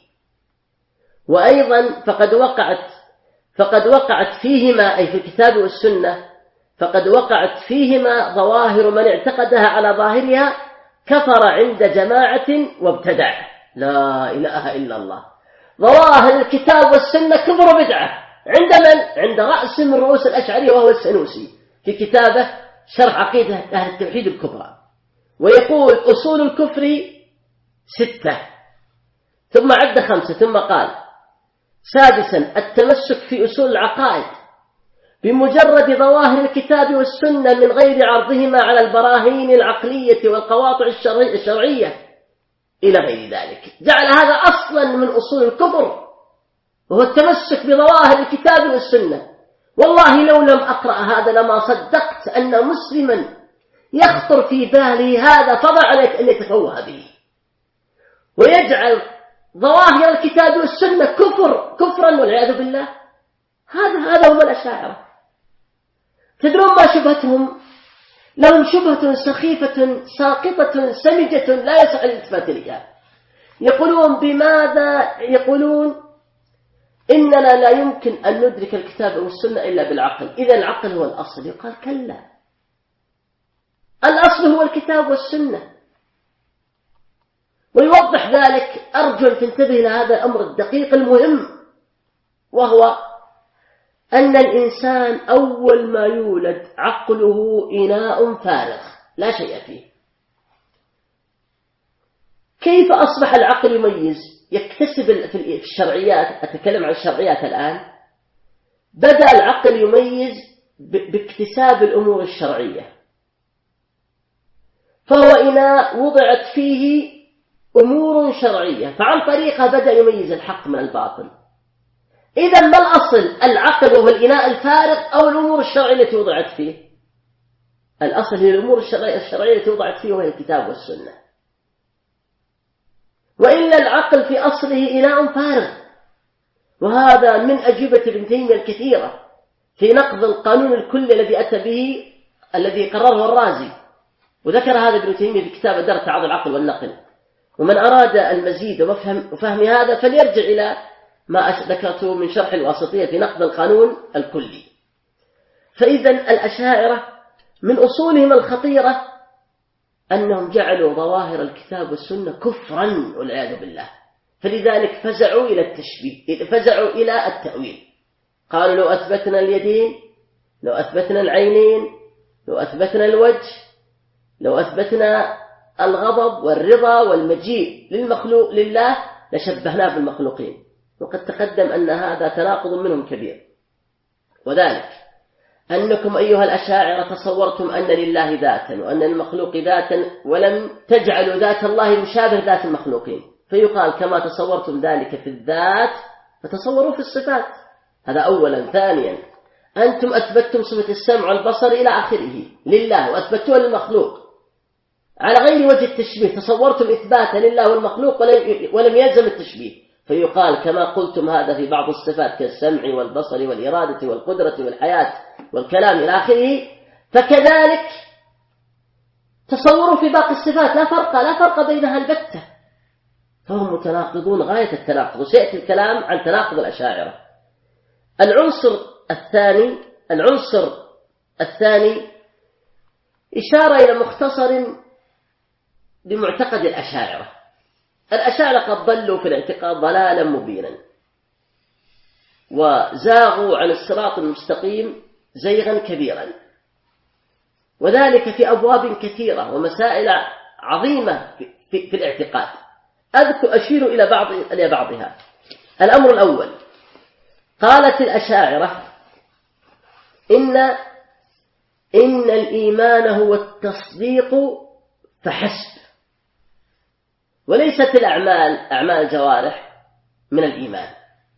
وأيضا فقد وقعت فيهما أي في الكتاب والسنة فقد وقعت فيهما ظواهر من اعتقدها على ظاهرها كفر عند جماعة وابتدع. لا إله إلا الله. ظواهر الكتاب والسنة كفر بدعة عند من؟ عند رأس من رؤوس الأشعرية وهو السنوسي في كتابه شرح عقيدة أهل التوحيد الكبرى، ويقول أصول الكفر 6 ثم عد 5 ثم قال: سادسا التمسك في أصول العقائد بمجرد ظواهر الكتاب والسنة من غير عرضهما على البراهين العقلية والقواطع الشرعية إلى غير ذلك. جعل هذا أصلا من أصول الكفر، وهو التمسك بظواهر الكتاب والسنة. والله لو لم أقرأ هذا لما صدقت أن مسلما يخطر في باله هذا، فضع عليك أن يتفوه به ويجعل ظواهر الكتاب والسنة كفرا والعياذ بالله. هذا هم الأشاعرة. تدرون ما شبهتهم؟ لهم شبهة سخيفة ساقطة سمجة لا يصح الالتفات إليها. يقولون إننا لا يمكن أن ندرك الكتاب والسنة إلا بالعقل، إذا العقل هو الأصل. يقال كلا، الأصل هو الكتاب والسنة. ويوضح ذلك، أرجو أن تنتبه إلى هذا الأمر الدقيق المهم، وهو أن الإنسان أول ما يولد عقله إناء فارغ لا شيء فيه. كيف أصبح العقل يميز؟ يكتسب في الشرعيات، أتكلم عن الشرعيات الآن. بدأ العقل يميز باكتساب الأمور الشرعية، فهو إناء وضعت فيه أمور شرعية، فعن طريقها بدأ يميز الحق من الباطل. إذا ما الأصل؟ العقل وهو الإناء الفارغ أو الأمور الشرعية التي وضعت فيه؟ الأصل هي الأمور الشرعية التي وضعت فيه، وهي الكتاب والسنة. وإلا العقل في أصله إناء فارغ. وهذا من أجوبة ابن تيمية الكثيرة في نقض القانون الكلي الذي أتى به، الذي قرره الرازي، وذكر هذا ابن تيمية في كتاب درء تعارض العقل والنقل. ومن أراد المزيد وفهم هذا فليرجع إلى ما ذكرته من شرح الواسطية في نقض القانون الكلي. فإذا الأشاعرة من أصولهم الخطيرة أنهم جعلوا ظواهر الكتاب والسنة كفرا والعياذ بالله. فلذلك فزعوا إلى التشبيه، فزعوا إلى التأويل. قالوا لو أثبتنا اليدين، لو أثبتنا العينين، لو أثبتنا الوجه، لو أثبتنا الغضب والرضا والمجيء للمخلوق لله لشبهناه بالمخلوقين. وقد تقدم أن هذا تناقض منهم كبير، وذلك أنكم أيها الأشاعرة تصورتم أن لله ذاتا وأن المخلوق ذاتا، ولم تجعلوا ذات الله مشابه ذات المخلوقين. فيقال كما تصورتم ذلك في الذات فتصوروا في الصفات. هذا أولا. ثانيا، أنتم أثبتتم صفة السمع والبصر إلى آخره لله وأثبتوها للمخلوق على غير وجه التشبيه. تصورتم إثباتا لله والمخلوق ولم يلزم التشبيه. فيقال كما قلتم هذا في بعض الصفات كالسمع والبصر والإرادة والقدرة والحياة والكلام إلى آخره، فكذلك تصوروا في باقي الصفات لا فرق بينها البتة. فهم متناقضون غاية التناقض، وسيأتي الكلام عن تناقض الأشاعرة. العنصر الثاني إشارة إلى مختصر لمعتقد الأشاعرة. الأشاعرة قد ضلوا في الاعتقاد ضلالا مبينا، وزاغوا عن الصراط المستقيم زيغا كبيرا، وذلك في أبواب كثيرة ومسائل عظيمة في الاعتقاد. أشير إلى بعضها. الأمر الأول، قالت الأشاعرة إن الإيمان هو التصديق فحسب، وليست الأعمال أعمال الجوارح من الإيمان.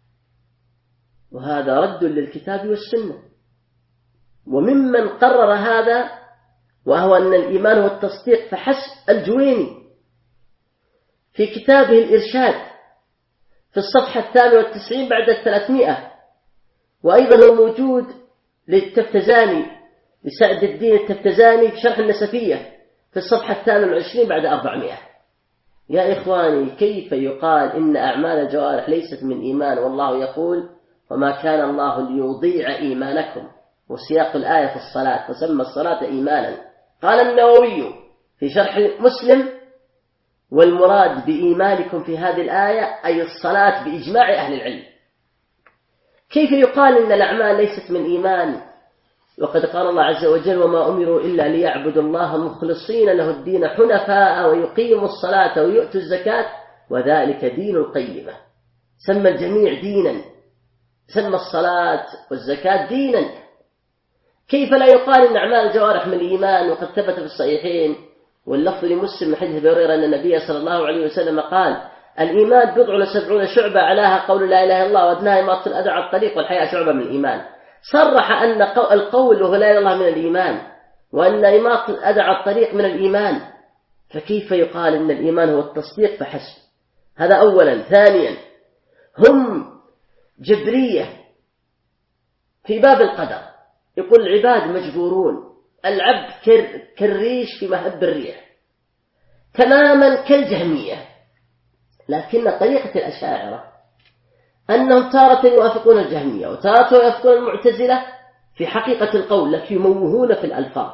وهذا رد للكتاب والسنة. وممن قرر هذا وهو أن الإيمان هو التصديق فحسب الجويني في كتابه الإرشاد في الصفحة 98 بعد 300، وأيضا هو موجود للتفتزاني لسعد الدين التفتزاني في شرح النسفية في الصفحة 28 بعد 400. يا إخواني، كيف يقال إن أعمال الجوارح ليست من إيمان والله يقول وما كان الله ليضيع إيمانكم وسياق الآية في الصلاة، وسمى الصلاة إيمانا. قال النووي في شرح مسلم: والمراد بإيمانكم في هذه الآية أي الصلاة بإجماع أهل العلم. كيف يقال إن الأعمال ليست من إيمان وقد قال الله عز وجل: وما أمروا إلا ليعبدوا الله مخلصين له الدين حنفاء ويقيموا الصلاة ويؤتوا الزكاة وذلك دين القيمة. سمى الجميع دينا، سمى الصلاة والزكاة دينا. كيف لا يقال إن أعمال الجوارح من الإيمان؟ وقد ثبت في الصحيحين واللفظ لمسلم من حديث أبي هريرة أن النبي صلى الله عليه وسلم قال: الإيمان 70 شعبة، أعلاها قول لا إله إلا الله وأدناها إماطة الأذى عن الطريق والحياء شعبة من الإيمان. صرح أن القول وهو لا إله إلا الله من الإيمان، وأن إماطة الأذى عن الطريق من الإيمان، فكيف يقال إن الإيمان هو التصديق فحسب؟ هذا أولا. ثانيا، هم جبرية في باب القدر، يقول العباد مجبورون، العبد كالريش في مهب الريح، تماما كالجهمية. لكن طريقة الأشاعرة أنهم تارة يوافقون الجهمية وتارة يوافقون المعتزلة في حقيقة القول، لكن يموهون في الألفاظ،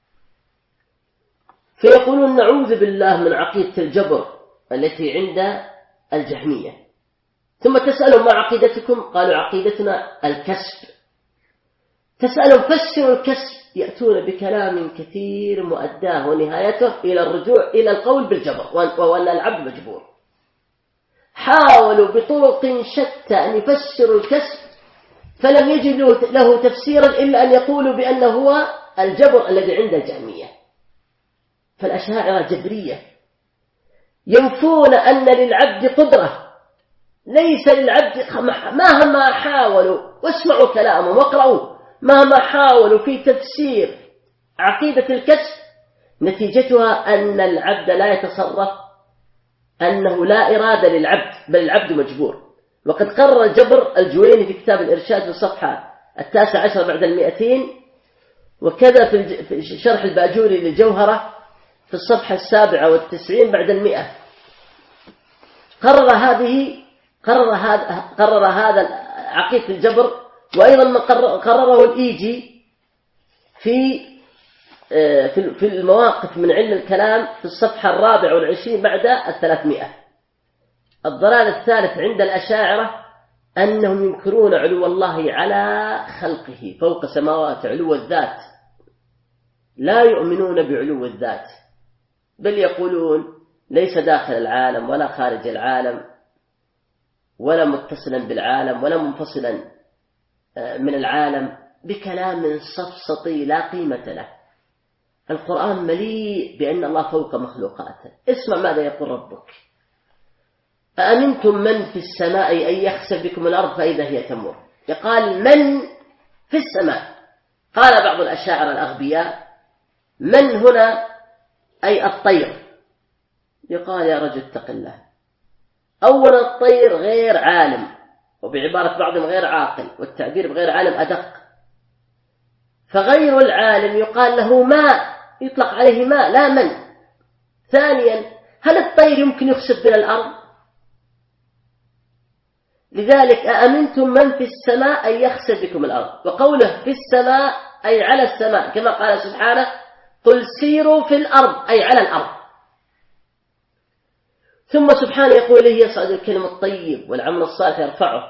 فيقولون: نعوذ بالله من عقيدة الجبر التي عند الجهمية. ثم تسألهم: ما عقيدتكم؟ قالوا: عقيدتنا الكسب. تسألهم: فسروا الكسب، يأتون بكلام كثير مؤداه ونهايته إلى الرجوع إلى القول بالجبر وأن العبد مجبور. حاولوا بطرق شتى أن يفسروا الكسب فلم يجدوا له تفسيرا إلا أن يقولوا بأنه هو الجبر الذي عند الجهمية. فالأشاعرة جبرية، ينفون أن للعبد قدرة، ليس للعبد مهما حاولوا، واسمعوا كلامهم واقرأوا، مهما حاولوا في تفسير عقيدة الكسب نتيجتها أن العبد لا يتصرف، أنه لا إرادة للعبد بل العبد مجبور. وقد قرر الجبر الجويني في كتاب الإرشاد في الصفحة 19 بعد 200، وكذا في شرح الباجوري للجوهرة في الصفحة 97 بعد 100. قرر هذا عقيدة الجبر، وأيضا من قرره الإيجي في المواقف من علم الكلام في الصفحة 24 بعد 300. الضلال الثالث عند الأشاعرة أنهم ينكرون علو الله على خلقه فوق سماوات، علو الذات، لا يؤمنون بعلو الذات، بل يقولون ليس داخل العالم ولا خارج العالم ولا متصلا بالعالم ولا منفصلا من العالم، بكلام سفسطي لا قيمة له. القرآن مليء بأن الله فوق مخلوقاته. اسمع ماذا يقول ربك: أأمنتم من في السماء أن يخسف بكم الأرض فإذا هي تمور. يقال من في السماء. قال بعض الأشاعرة الأغبياء: من هنا أي الطير. يقال: يا رجل اتق الله، أولا الطير غير عالم، وبعبارة بعضهم غير عاقل، والتعبير بغير عالم أدق. فغير العالم يقال له ماء، يطلق عليه ماء لا من. ثانيا، هل الطير يمكن يخسف من الأرض؟ لذلك أأمنتم من في السماء أن يخسف بكم الأرض، وقوله في السماء أي على السماء، كما قال سبحانه: قل سيروا في الأرض أي على الأرض. ثم سبحانه يقول: إليه يصعد الكلم الطيب والعمل الصالح يرفعه.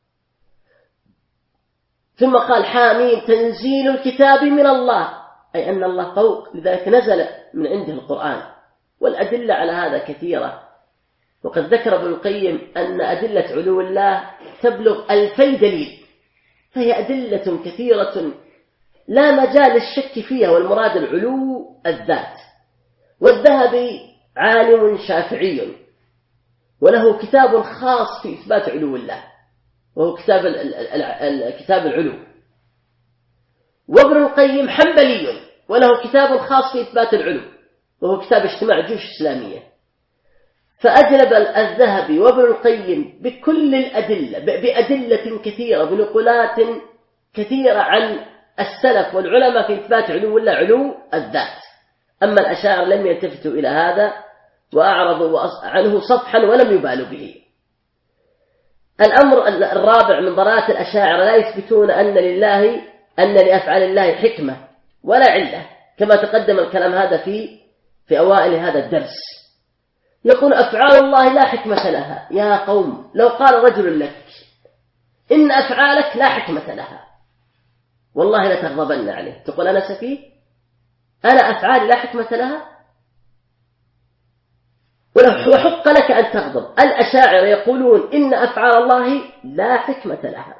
ثم قال: حامين تنزيل الكتاب من الله، أي أن الله فوق، لذلك نزل من عنده القرآن. والأدلة على هذا كثيرة، وقد ذكر ابن القيم أن أدلة علو الله تبلغ 2000 دليل، فهي أدلة كثيرة لا مجال للشك فيها، والمراد العلو الذات. والذهبي عالم شافعي وله كتاب خاص في إثبات علو الله، وهو كتاب العلو. وابن القيم حنبلي وله كتاب خاص في إثبات العلو، وهو كتاب اجتماع الجيوش الإسلامية. فأجلب الذهبي وابن القيم بكل الأدلة، بأدلة كثيرة، بنقولات كثيرة عن السلف والعلماء في إثبات علو الله، علو الذات. أما الأشاعرة لم يلتفتوا إلى هذا وأعرضوا عنه صفحا ولم يبالوا به. الأمر الرابع من ضلالات الأشاعرة: لا يثبتون أن لله أن لأفعال الله حكمة ولا علة، كما تقدم الكلام هذا في أوائل هذا الدرس. يقول أفعال الله لا حكمة لها. يا قوم، لو قال رجل لك إن أفعالك لا حكمة لها والله لتغضبن عليه، تقول أنا سفيه؟ أنا أفعالي لا حكمة لها؟ وحق لك أن تغضب. الأشاعرة يقولون إن أفعال الله لا حكمة لها.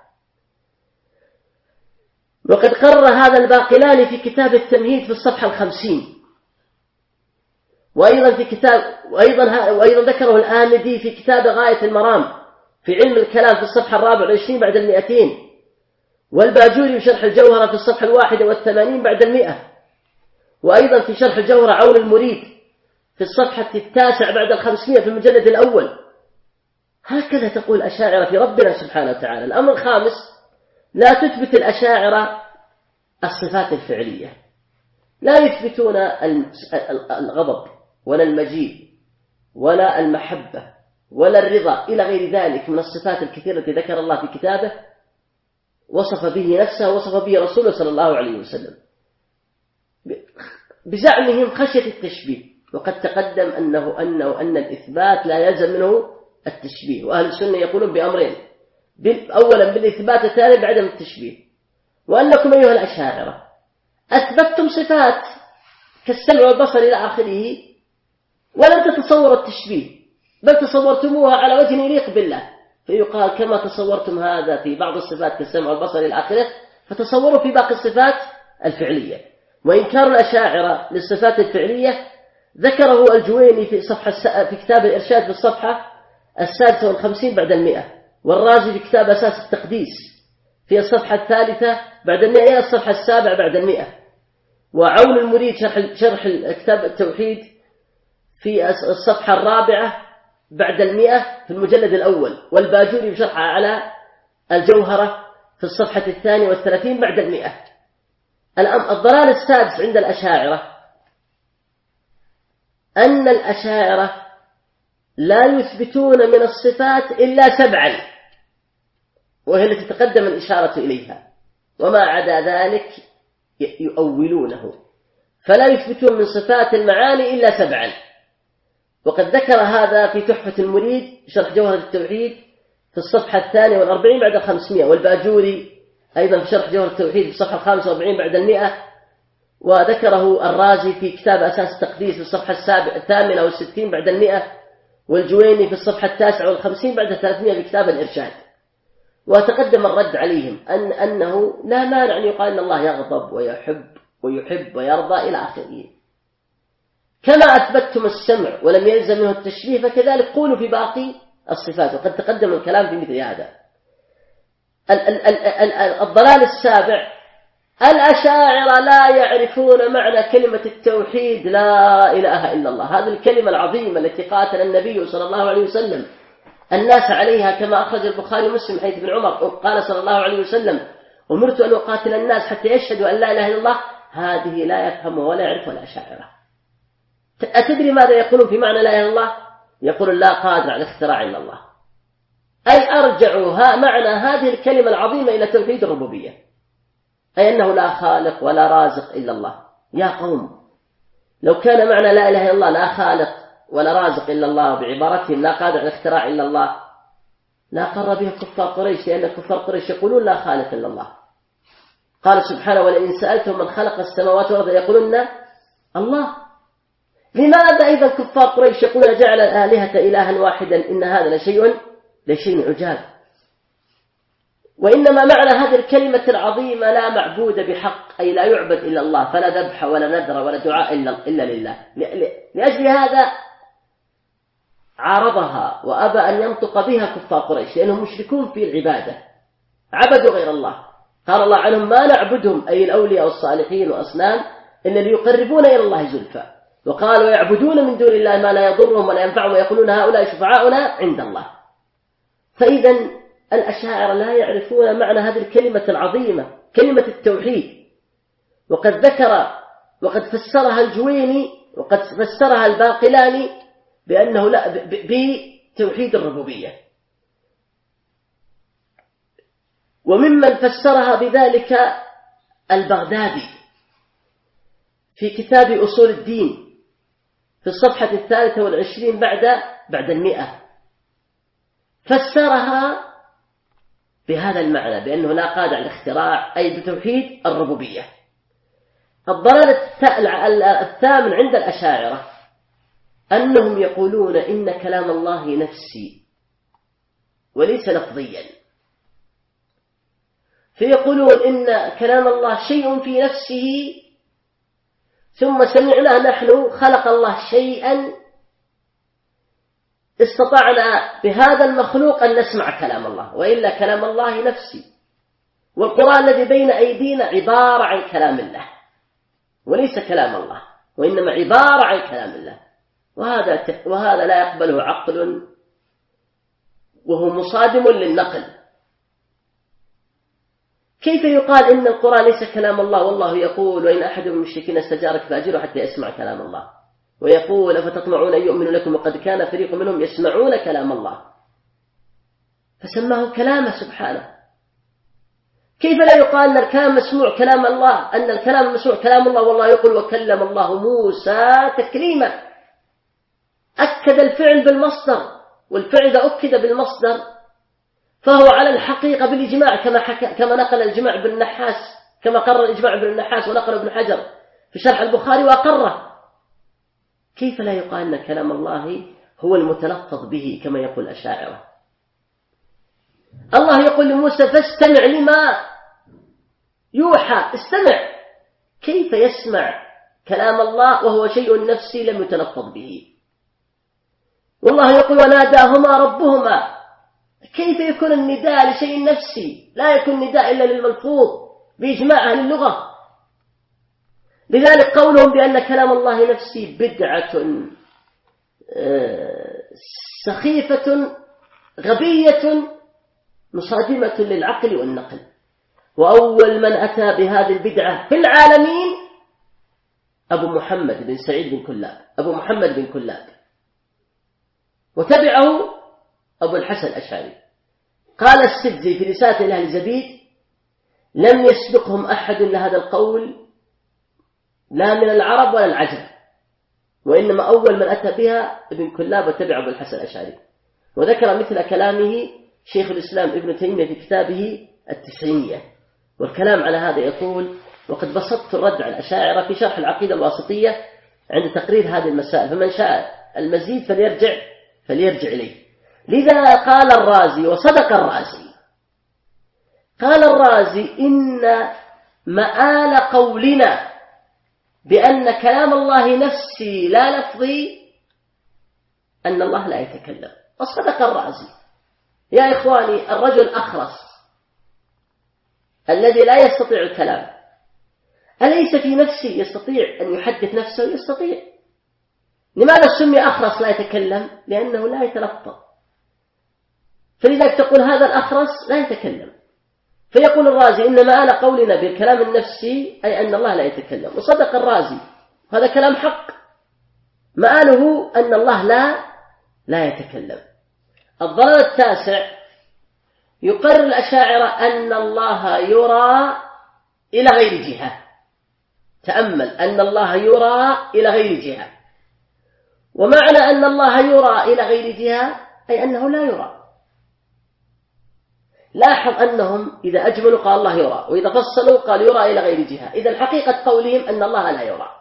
وقد قرر هذا الباقلاني في كتاب التمهيد في الصفحة 50، وأيضا ذكره الآمدي في كتاب غاية المرام في علم الكلام في الصفحة 24 بعد 200، والباجوري في شرح الجوهرة في الصفحة 81 بعد 100، وأيضا في شرح الجوهرة عون المريد في الصفحة 9 بعد 500 في المجلد الأول. هكذا تقول الأشاعرة في ربنا سبحانه وتعالى. الأمر الخامس، لا تثبت الأشاعرة الصفات الفعلية، لا يثبتون الغضب ولا المجيء ولا المحبة ولا الرضا إلى غير ذلك من الصفات الكثيرة التي ذكر الله في كتابه وصف به نفسه ووصف به رسوله صلى الله عليه وسلم، بزعمهم خشية التشبيه. وقد تقدم أن الإثبات لا يلزم منه التشبيه، وأهل السنة يقولون بأمرين: أولا بالإثبات، الثاني بعدم التشبيه. وأنكم أيها الأشاعرة أثبتتم صفات كالسمع والبصر إلى آخره ولم تتصوروا التشبيه، بل تصورتموها على وجه يليق بالله، فيقال كما تصورتم هذا في بعض الصفات كالسمع والبصر إلى آخره فتصوروا في باقي الصفات الفعلية. وإنكار الأشاعرة للصفات الفعلية ذكره الجويني في كتاب الإرشاد في الصفحة 56 بعد 100، والرازي في كتاب أساس التقديس في الصفحة 3 بعد 100 إلى الصفحة 7 بعد 100، وعون المريد شرح كتاب التوحيد في الصفحة 4 بعد 100 في المجلد الأول، والباجوري بشرحه على الجوهرة في الصفحة 32 بعد 100. الضلال السادس عند الأشاعرة أن الأشاعرة لا يثبتون من الصفات إلا 7، وهي التي تقدم الإشارة إليها، وما عدا ذلك يؤولونه، فلا يثبتون من صفات المعاني إلا 7. وقد ذكر هذا في تحفة المريد شرح جوهرة التوحيد في الصفحة 42 بعد 500، والباجوري أيضا في شرح جوهرة التوحيد في الصفحة 45 بعد 100، وذكره الرازي في كتاب أساس التقديس في الصفحة 68 بعد 100، والجويني في الصفحة 59 بعد 300 في كتاب الإرشاد. وتقدم الرد عليهم أنه لا مانع أن يقال أن الله يغضب ويحب ويرضى إلى آخره. كما أثبتتم السمع ولم يلزم منه التشبيه، فكذلك قولوا في باقي الصفات، وقد تقدم الكلام في مثل هذا. الضلال السابع، الأشاعرة لا يعرفون معنى كلمة التوحيد لا إله إلا الله، هذه الكلمة العظيمة التي قاتل النبي صلى الله عليه وسلم الناس عليها، كما أخرج البخاري ومسلم حديث ابن عمر قال صلى الله عليه وسلم: أمرت أن أقاتل الناس حتى يشهدوا أن لا إله إلا الله. هذه لا يفهمها ولا يعرفها الأشاعرة. أتدري ماذا يقولون في معنى لا إله إلا الله؟ يقول لا قادر على الاختراع إلا الله، أي أرجعوا معنى هذه الكلمة العظيمة إلى توحيد الربوبية، أي أنه لا خالق ولا رازق إلا الله. يا قوم، لو كان معنى لا إله إلا الله لا خالق ولا رازق إلا الله، بعبارتهم لا قادر على الاختراع إلا الله، لا قر بها كفار قريش، لأن كفار قريش يقولون لا خالق إلا الله. قال سبحانه: ولئن سألتم من خلق السماوات والأرض يقولون الله. لماذا إذا كفار قريش يقولون جعل الآلهة إلها واحدا إن هذا لشيء عجاب؟ وإنما معنى هذه الكلمة العظيمة لا معبود بحق، أي لا يعبد إلا الله، فلا ذبح ولا نذر ولا دعاء إلا لله. لأجل هذا عارضها وأبى أن ينطق بها كفار قريش، لأنهم مشركون في العبادة، عبدوا غير الله. قال الله عنهم: ما نعبدهم، أي الأولياء والصالحين وأصنام، إلا ليقربون إلى الله زلفى. وقالوا: يعبدون من دون الله ما لا يضرهم ولا ينفعهم، ويقولون هؤلاء شفعاؤنا عند الله. فإذا الأشاعرة لا يعرفون معنى هذه الكلمة العظيمة، كلمة التوحيد. وقد فسرها الجويني وقد فسرها الباقلاني بأنه لا بتوحيد الربوبية. وممن فسرها بذلك البغدادي في كتاب أصول الدين في الصفحة 23 بعد 100 فسرها بهذا المعنى، بأنه لا قادر على الاختراع، أي بتوحيد الربوبية. الضلال الثامن عند الأشاعرة أنهم يقولون إن كلام الله نفسي وليس لفظيا، فيقولون إن كلام الله شيء في نفسه ثم سمعنا نحن خلق الله شيئا استطعنا بهذا المخلوق أن نسمع كلام الله، وإلا كلام الله نفسي، والقرآن الذي بين أيدينا عبارة عن كلام الله وليس كلام الله، وإنما عبارة عن كلام الله، وهذا لا يقبله عقل وهو مصادم للنقل. كيف يقال إن القرآن ليس كلام الله والله يقول وإن أحد من المشركين استجارك فأجره حتى يسمع كلام الله، ويقول أفتطمعون أن يؤمنوا لكم وقد كان فريق منهم يسمعون كلام الله، فسماه كلامه سبحانه. كيف لا يقال أن الكلام مسموع كلام الله، أن الكلام مسموع كلام الله والله يقول وكلم الله موسى تكليما، أكد الفعل بالمصدر، والفعل إذا أكد بالمصدر فهو على الحقيقة بالإجماع كما نقل الإجماع بن النحاس، كما قرر الإجماع بن النحاس ونقل ابن حجر في شرح البخاري وأقره. كيف لا يقال أن كلام الله هو المتلفظ به كما يقول الأشاعرة؟ الله يقول لموسى فاستمع لما يوحى، استمع. كيف يسمع كلام الله وهو شيء نفسي لم يتلفظ به؟ والله يقول وناداهما ربهما، كيف يكون النداء لشيء نفسي؟ لا يكون نداء إلا للملفوظ بإجماع أهل اللغة. لذلك قولهم بأن كلام الله نفسي بدعة سخيفة غبية مصادمة للعقل والنقل. وأول من أتى بهذه البدعة في العالمين أبو محمد بن سعيد بن كلاب، أبو محمد بن كلاب، وتبعه أبو الحسن الأشعري. قال السدزي في رسالة لأهل زبيد لم يسبقهم أحد لهذا القول لا من العرب ولا العجم، وإنما أول من أتى بها ابن كلاب وتبع أبو الحسن الأشعري. وذكر مثل كلامه شيخ الإسلام ابن تيمية في كتابه التسعينية، والكلام على هذا يطول، وقد بسطت الرد على الأشاعرة في شرح العقيدة الواسطية عند تقرير هذه المسائل، فمن شاء المزيد فليرجع إليه. لذا قال الرازي، وصدق الرازي، قال الرازي إن مآل قولنا بأن كلام الله نفسي لا لفظي أن الله لا يتكلم. وصدق الرازي. يا إخواني، الرجل الأخرس الذي لا يستطيع الكلام أليس في نفسه يستطيع أن يحدث نفسه؟ يستطيع. لماذا سمي أخرس لا يتكلم؟ لأنه لا يتلفظ. فلذلك تقول هذا الأخرس لا يتكلم. فيقول الرازي إن مآل قولنا بالكلام النفسي أي أن الله لا يتكلم. وصدق الرازي، هذا كلام حق، مآله أن الله لا يتكلم. الضلال التاسع يقرر الأشاعرة أن الله يرى إلى غير جهة. تأمل، أن الله يرى إلى غير جهة. ومعنى أن الله يرى إلى غير جهة أي أنه لا يرى. لاحظ أنهم إذا أجملوا قال الله يرى، وإذا فصلوا قال يرى إلى غير جهة. إذا حقيقة قولهم أن الله لا يرى.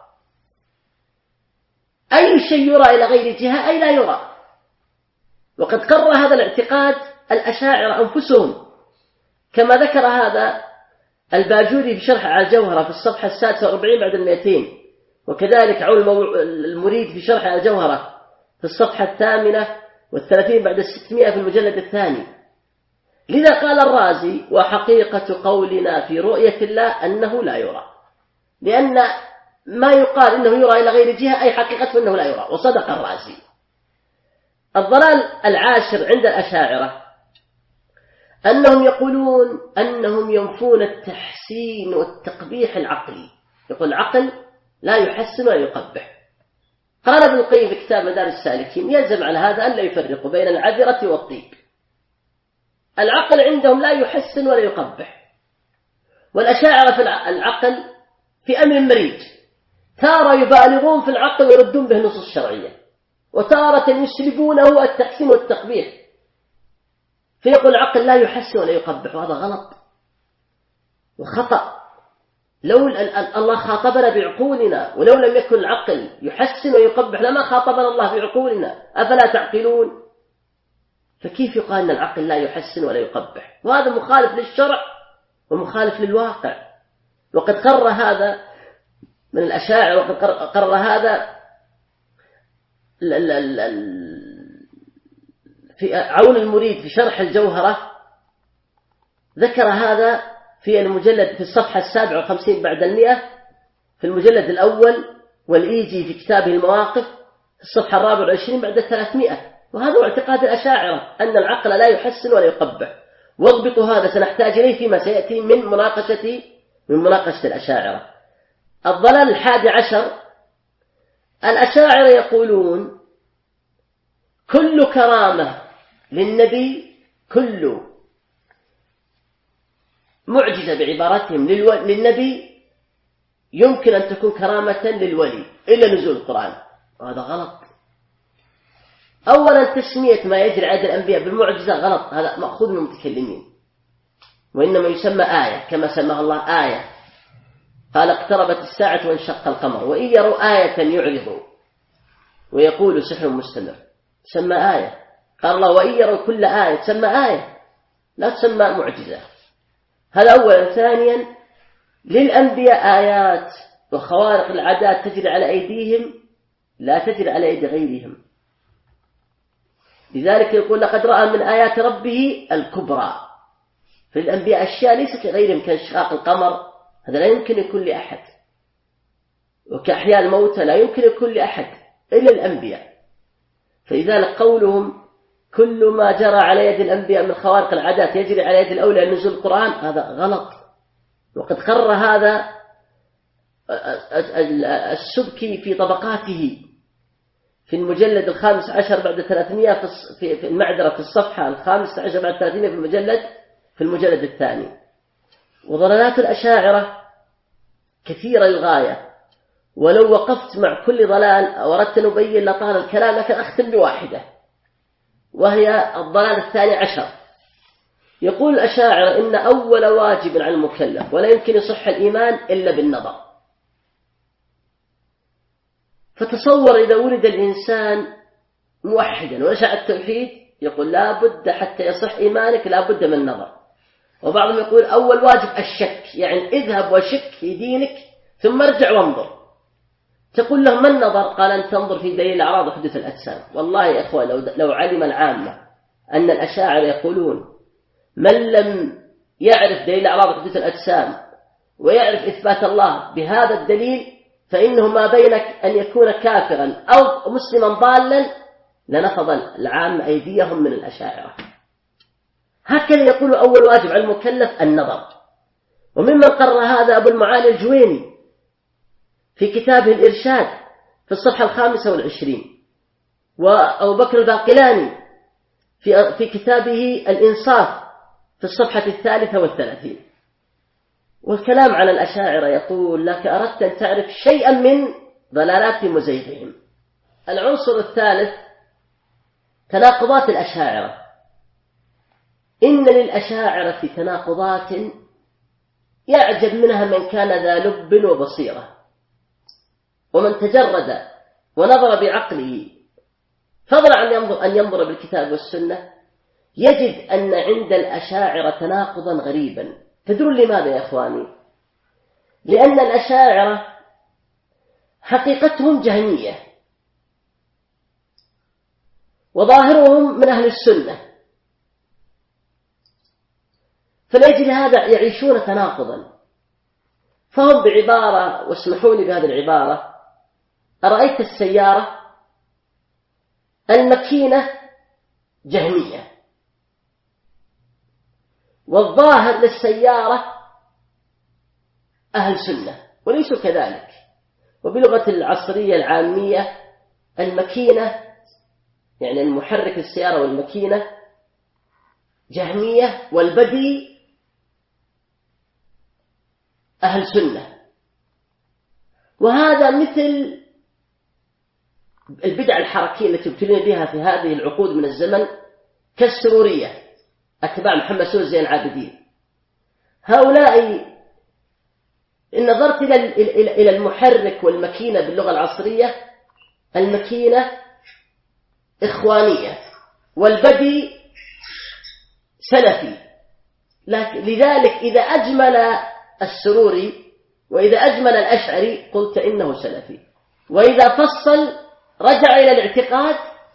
أي شيء يرى إلى غير جهة أي لا يرى. وقد قرر هذا الاعتقاد الأشاعرة أنفسهم، كما ذكر هذا الباجوري في شرح على الجوهرة في الصفحة 46 بعد 200، وكذلك عون المريد في شرح على الجوهرة في الصفحة 38 بعد 600 في المجلد الثاني. لذا قال الرازي وحقيقة قولنا في رؤية الله أنه لا يرى، لأن ما يقال إنه يرى إلى غير جهة أي حقيقته أنه لا يرى. وصدق الرازي. الضلال العاشر عند الأشاعرة أنهم يقولون أنهم ينفون التحسين والتقبيح العقلي. يقول العقل لا يحسن ولا يقبح. قال ابن القيم في كتاب مدارج السالكين يلزم على هذا أن لا يفرقوا بين العذرة والطيب. العقل عندهم لا يحسن ولا يقبح، والأشاعرة في العقل في أمر مريج، تارة يبالغون في العقل ويردون به النصوص الشرعية، وتارة يسلبونه التحسين والتقبيح، فيقول العقل لا يحسن ولا يقبح، وهذا غلط وخطأ. لو الله خاطبنا بعقولنا، ولو لم يكن العقل يحسن ويقبح لما خاطبنا الله بعقولنا، أفلا تعقلون؟ فكيف يقال أن العقل لا يحسن ولا يقبح؟ وهذا مخالف للشرع ومخالف للواقع. وقد قرر هذا من الأشاعرة، وقد قرر هذا في عون المريد في شرح الجوهرة، ذكر هذا في المجلد في الصفحة 57 بعد 100 في المجلد الأول، والإيجي في كتابه المواقف في الصفحة 24 بعد 300. وهذا هو اعتقاد الأشاعرة أن العقل لا يحسن ولا يقبح. واضبطوا هذا، سنحتاج إليه فيما سيأتي من مناقشة الأشاعرة. الضلال 11، الأشاعرة يقولون كل كرامة للنبي، كل معجزة بعبارتهم للنبي يمكن أن تكون كرامة للولي إلا نزول القرآن، وهذا غلط. أولا تسمية ما يجري على الأنبياء بالمعجزة غلط، هذا مأخوذ من المتكلمين، وإنما يسمى آية كما سماها الله آية. قال اقتربت الساعة وانشق القمر وإن يروا آية يعرضوا ويقول سحر مستمر، تسمى آية. قال الله وإن يروا كل آية، تسمى آية لا تسمى معجزة. هذا أولا. ثانيا للأنبياء آيات وخوارق العادات تجري على أيديهم لا تجري على أيدي غيرهم، لذلك يقول لقد رأى من آيات ربه الكبرى. في الأنبياء أشياء ليست لغيرهم كانشقاق القمر، هذا لا يمكن يكون لأحد، وكأحياء الموتى لا يمكن يكون لأحد إلا الأنبياء. فلذلك قولهم كل ما جرى على يد الأنبياء من خوارق العادات يجري على يد الأولياء نزول القرآن، هذا غلط. وقد قرر هذا السبكي في طبقاته في المجلد 15 بعد 300 في المعذرة في الصفحة 15 بعد 300 في المجلد الثاني. وضلالات الأشاعرة كثيرة للغاية، ولو وقفت مع كل ضلال أو أردت أن أبين لطال الكلام لكن أختم بواحدة، وهي الضلال 12. يقول الأشاعرة إن أول واجب على المكلف ولا يمكن يصح الإيمان إلا بالنظر. فتصور إذا ولد الإنسان موحدا ونشأ التوحيد، يقول لا بد حتى يصح إيمانك لا بد من النظر. وبعضهم يقول أول واجب الشك، يعني اذهب وشك في دينك ثم ارجع وانظر. تقول له ما النظر؟ قال أن تنظر في دليل الأعراض وحدوث الأجسام. والله يا إخوة لو علم العامة أن الأشاعرة يقولون من لم يعرف دليل الأعراض وحدوث الأجسام ويعرف إثبات الله بهذا الدليل فإنه ما بينك أن يكون كافرا أو مسلما ضالا، لنفض العامة أيديهم من الأشاعرة. هكذا يقول أول واجب على المكلف النظر. وممن قرر هذا أبو المعالي الجويني في كتابه الإرشاد في الصفحة 25، وأبو بكر الباقلاني في كتابه الإنصاف في الصفحة 33. والكلام على الأشاعرة يقول لك أردت أن تعرف شيئا من ضلالاتهم وزيغهم. العنصر الثالث تناقضات الأشاعرة. إن للأشاعرة تناقضات يعجب منها من كان ذا لب وبصيرة، ومن تجرد ونظر بعقله فضلا عن أن ينظر بالكتاب والسنة يجد أن عند الأشاعرة تناقضا غريبا. تدرون لماذا يا أخواني؟ لأن الأشاعرة حقيقتهم جهمية وظاهرهم من أهل السنة، فلأجل هذا يعيشون تناقضا. فهم بعبارة، واسمحوا لي بهذه العبارة، أرأيت السيارة المكينة جهمية، والظاهر للسيارة أهل سنة، وليسوا كذلك. وبلغة العصرية العامية المكينة يعني المحرك السيارة والمكينة جهمية، والبدي أهل سنة. وهذا مثل البدع الحركية التي ابتلينا بها في هذه العقود من الزمن كالسرورية، أتباع محمد سرور زين العابدين. هؤلاء إن نظرت إلى المحرك والمكينة باللغة العصرية، المكينة إخوانية والبدي سلفي. لذلك إذا أجمل السروري وإذا أجمل الأشعري قلت إنه سلفي، وإذا فصل رجع إلى الاعتقاد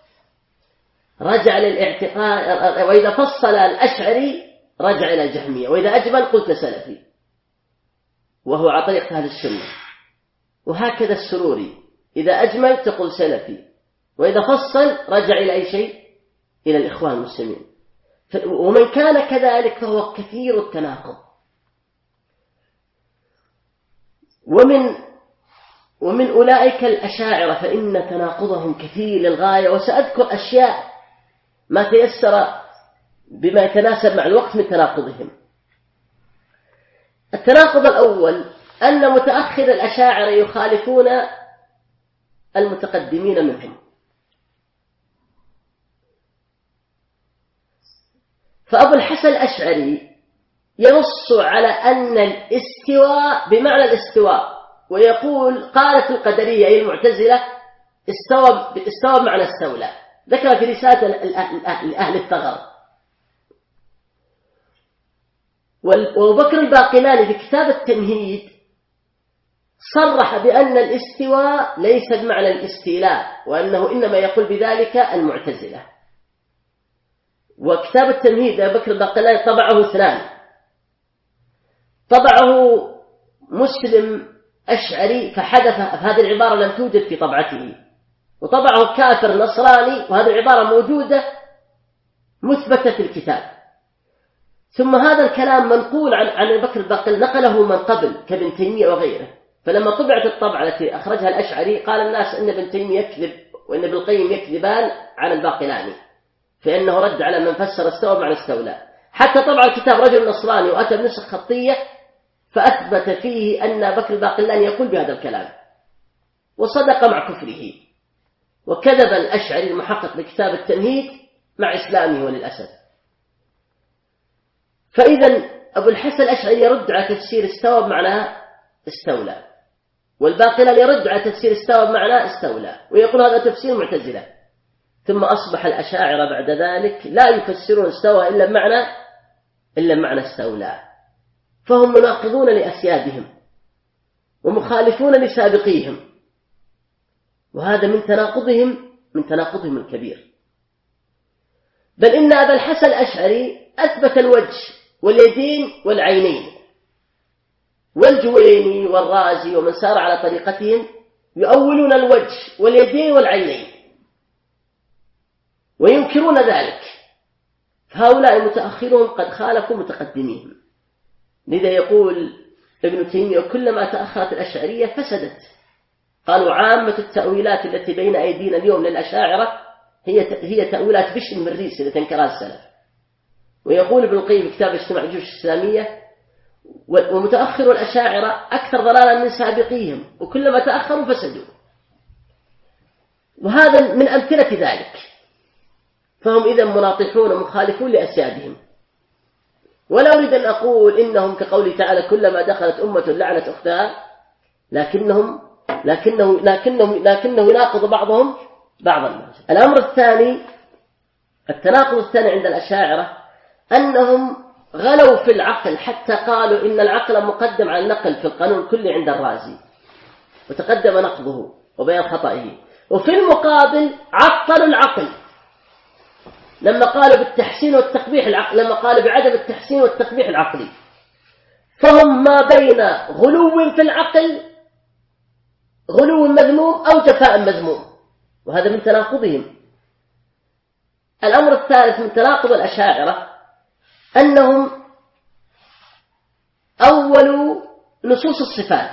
وإذا فصل الأشعري رجع إلى الجهمية، وإذا أجمل قلت سلفي، وهو على طريقة أهل السنة. وهكذا السروري إذا أجمل تقول سلفي، وإذا فصل رجع إلى أي شيء؟ إلى الإخوان المسلمين. ومن كان كذلك فهو كثير التناقض. ومن أولئك الأشاعرة فإن تناقضهم كثير للغاية، وسأذكر أشياء ما تيسر بما يتناسب مع الوقت من تناقضهم. التناقض الأول أن متأخر الأشاعرة يخالفون المتقدمين منهم، فأبو الحسن الأشعري ينص على أن الاستواء بمعنى الاستواء، ويقول قالت القدرية أي المعتزلة استوى بمعنى استولى، ذكر في رسالة لأهل الثغر. وأبو بكر الباقلاني في كتاب التمهيد صرح بأن الاستواء ليس بمعنى الاستيلاء، وأنه إنما يقول بذلك المعتزلة. وكتاب التمهيد أبو بكر الباقلاني طبعه اثنان، طبعه مسلم أشعري فحدث هذه العبارة لم توجد في طبعته، وطبعه كافر نصراني وهذه العبارة موجودة مثبتة في الكتاب. ثم هذا الكلام منقول عن أبو بكر الباقلاني، نقله من قبل كابن تيمية وغيره. فلما طبعت الطبعة التي أخرجها الأشعري قال الناس إن ابن تيمية يكذب وإن ابن القيم يكذبان عن الباقلاني، فإنه رد على من فسر استوى معنى استولى. حتى طبع الكتاب رجل نصراني وأتى بنسخ خطية فأثبت فيه أن أبو بكر الباقلاني يقول بهذا الكلام، وصدق مع كفره، وكذب الأشعري المحقق بكتاب التمهيد مع إسلامه وللأسف. فإذا أبو الحسن الأشعري يرد على تفسير استوى بمعنى استولى، والباقلاني يرد على تفسير استوى بمعنى استولى، ويقول هذا تفسير معتزلة. ثم أصبح الأشاعرة بعد ذلك لا يفسرون استوى إلا بمعنى استولى، فهم مناقضون لأسيادهم ومخالفون لسابقيهم، وهذا من تناقضهم الكبير. بل إن أبا الحسن الأشعري أثبت الوجه واليدين والعينين، والجويني والرازي ومن سار على طريقتهم يؤولون الوجه واليدين والعينين وينكرون ذلك، فهؤلاء متأخرون قد خالفوا متقدميهم. لذا يقول ابن تيمية كلما تأخرت الأشعرية فسدت. قالوا عامة التأويلات التي بين أيدينا اليوم للأشاعرة هي تأويلات بشر من الريس التي انكرها السلف. ويقول ابن القيم في كتاب اجتماع الجيوش الإسلامية ومتأخر الأشاعرة أكثر ضلالا من سابقيهم، وكلما تأخروا فسدوا. وهذا من أمثلة ذلك. فهم إذا مناطحون ومخالفون لأسيادهم. ولا أريد أن أقول إنهم كقوله تعالى كلما دخلت أمة لعنت أختها، لكنه يناقض بعضهم بعضا. الأمر الثاني، التناقض الثاني عند الأشاعرة أنهم غلوا في العقل حتى قالوا إن العقل مقدم على النقل في القانون الكلي عند الرازي، وتقدم نقضه وبيان خطئه. وفي المقابل عطلوا العقل لما قالوا بالتحسين والتقبيح العقل، لما قالوا بعدم التحسين والتقبيح العقلي. فهم ما بين غلو في العقل، غلو مذموم أو جفاء مذموم، وهذا من تناقضهم. الأمر الثالث من تناقض الأشاعرة أنهم أولوا نصوص الصفات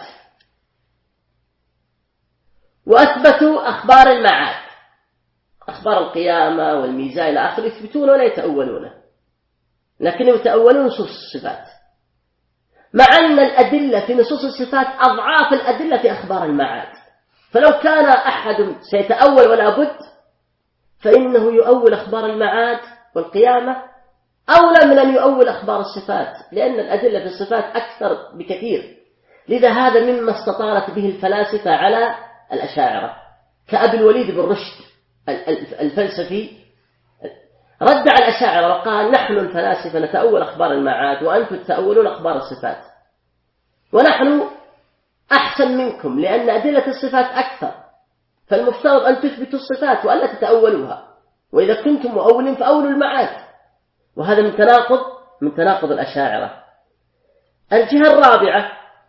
وأثبتوا أخبار المعاد، أخبار القيامة والميزان إلى آخره، يثبتون ولا يتأولونه، لكنهم يتأولون نصوص الصفات. مع أن الأدلة في نصوص الصفات أضعاف الأدلة في أخبار المعاد. فلو كان أحد سيتأول ولا بد فإنه يؤول أخبار المعاد والقيامة أولى من أن يؤول أخبار الصفات، لأن الأدلة في الصفات أكثر بكثير. لذا هذا مما استطارت به الفلاسفة على الأشاعرة، كأبي الوليد بن رشد الفلسفي رد على الأشاعرة وقال: نحن الفلاسفة نتأول أخبار المعاد وأنتم تتأولون أخبار الصفات، ونحن أحسن منكم لأن أدلة الصفات أكثر، فالمفترض أن تثبتوا الصفات وألا تتأولوها، وإذا كنتم مؤولين فأولوا المعاد. وهذا من تناقض الأشاعرة. الجهة الرابعة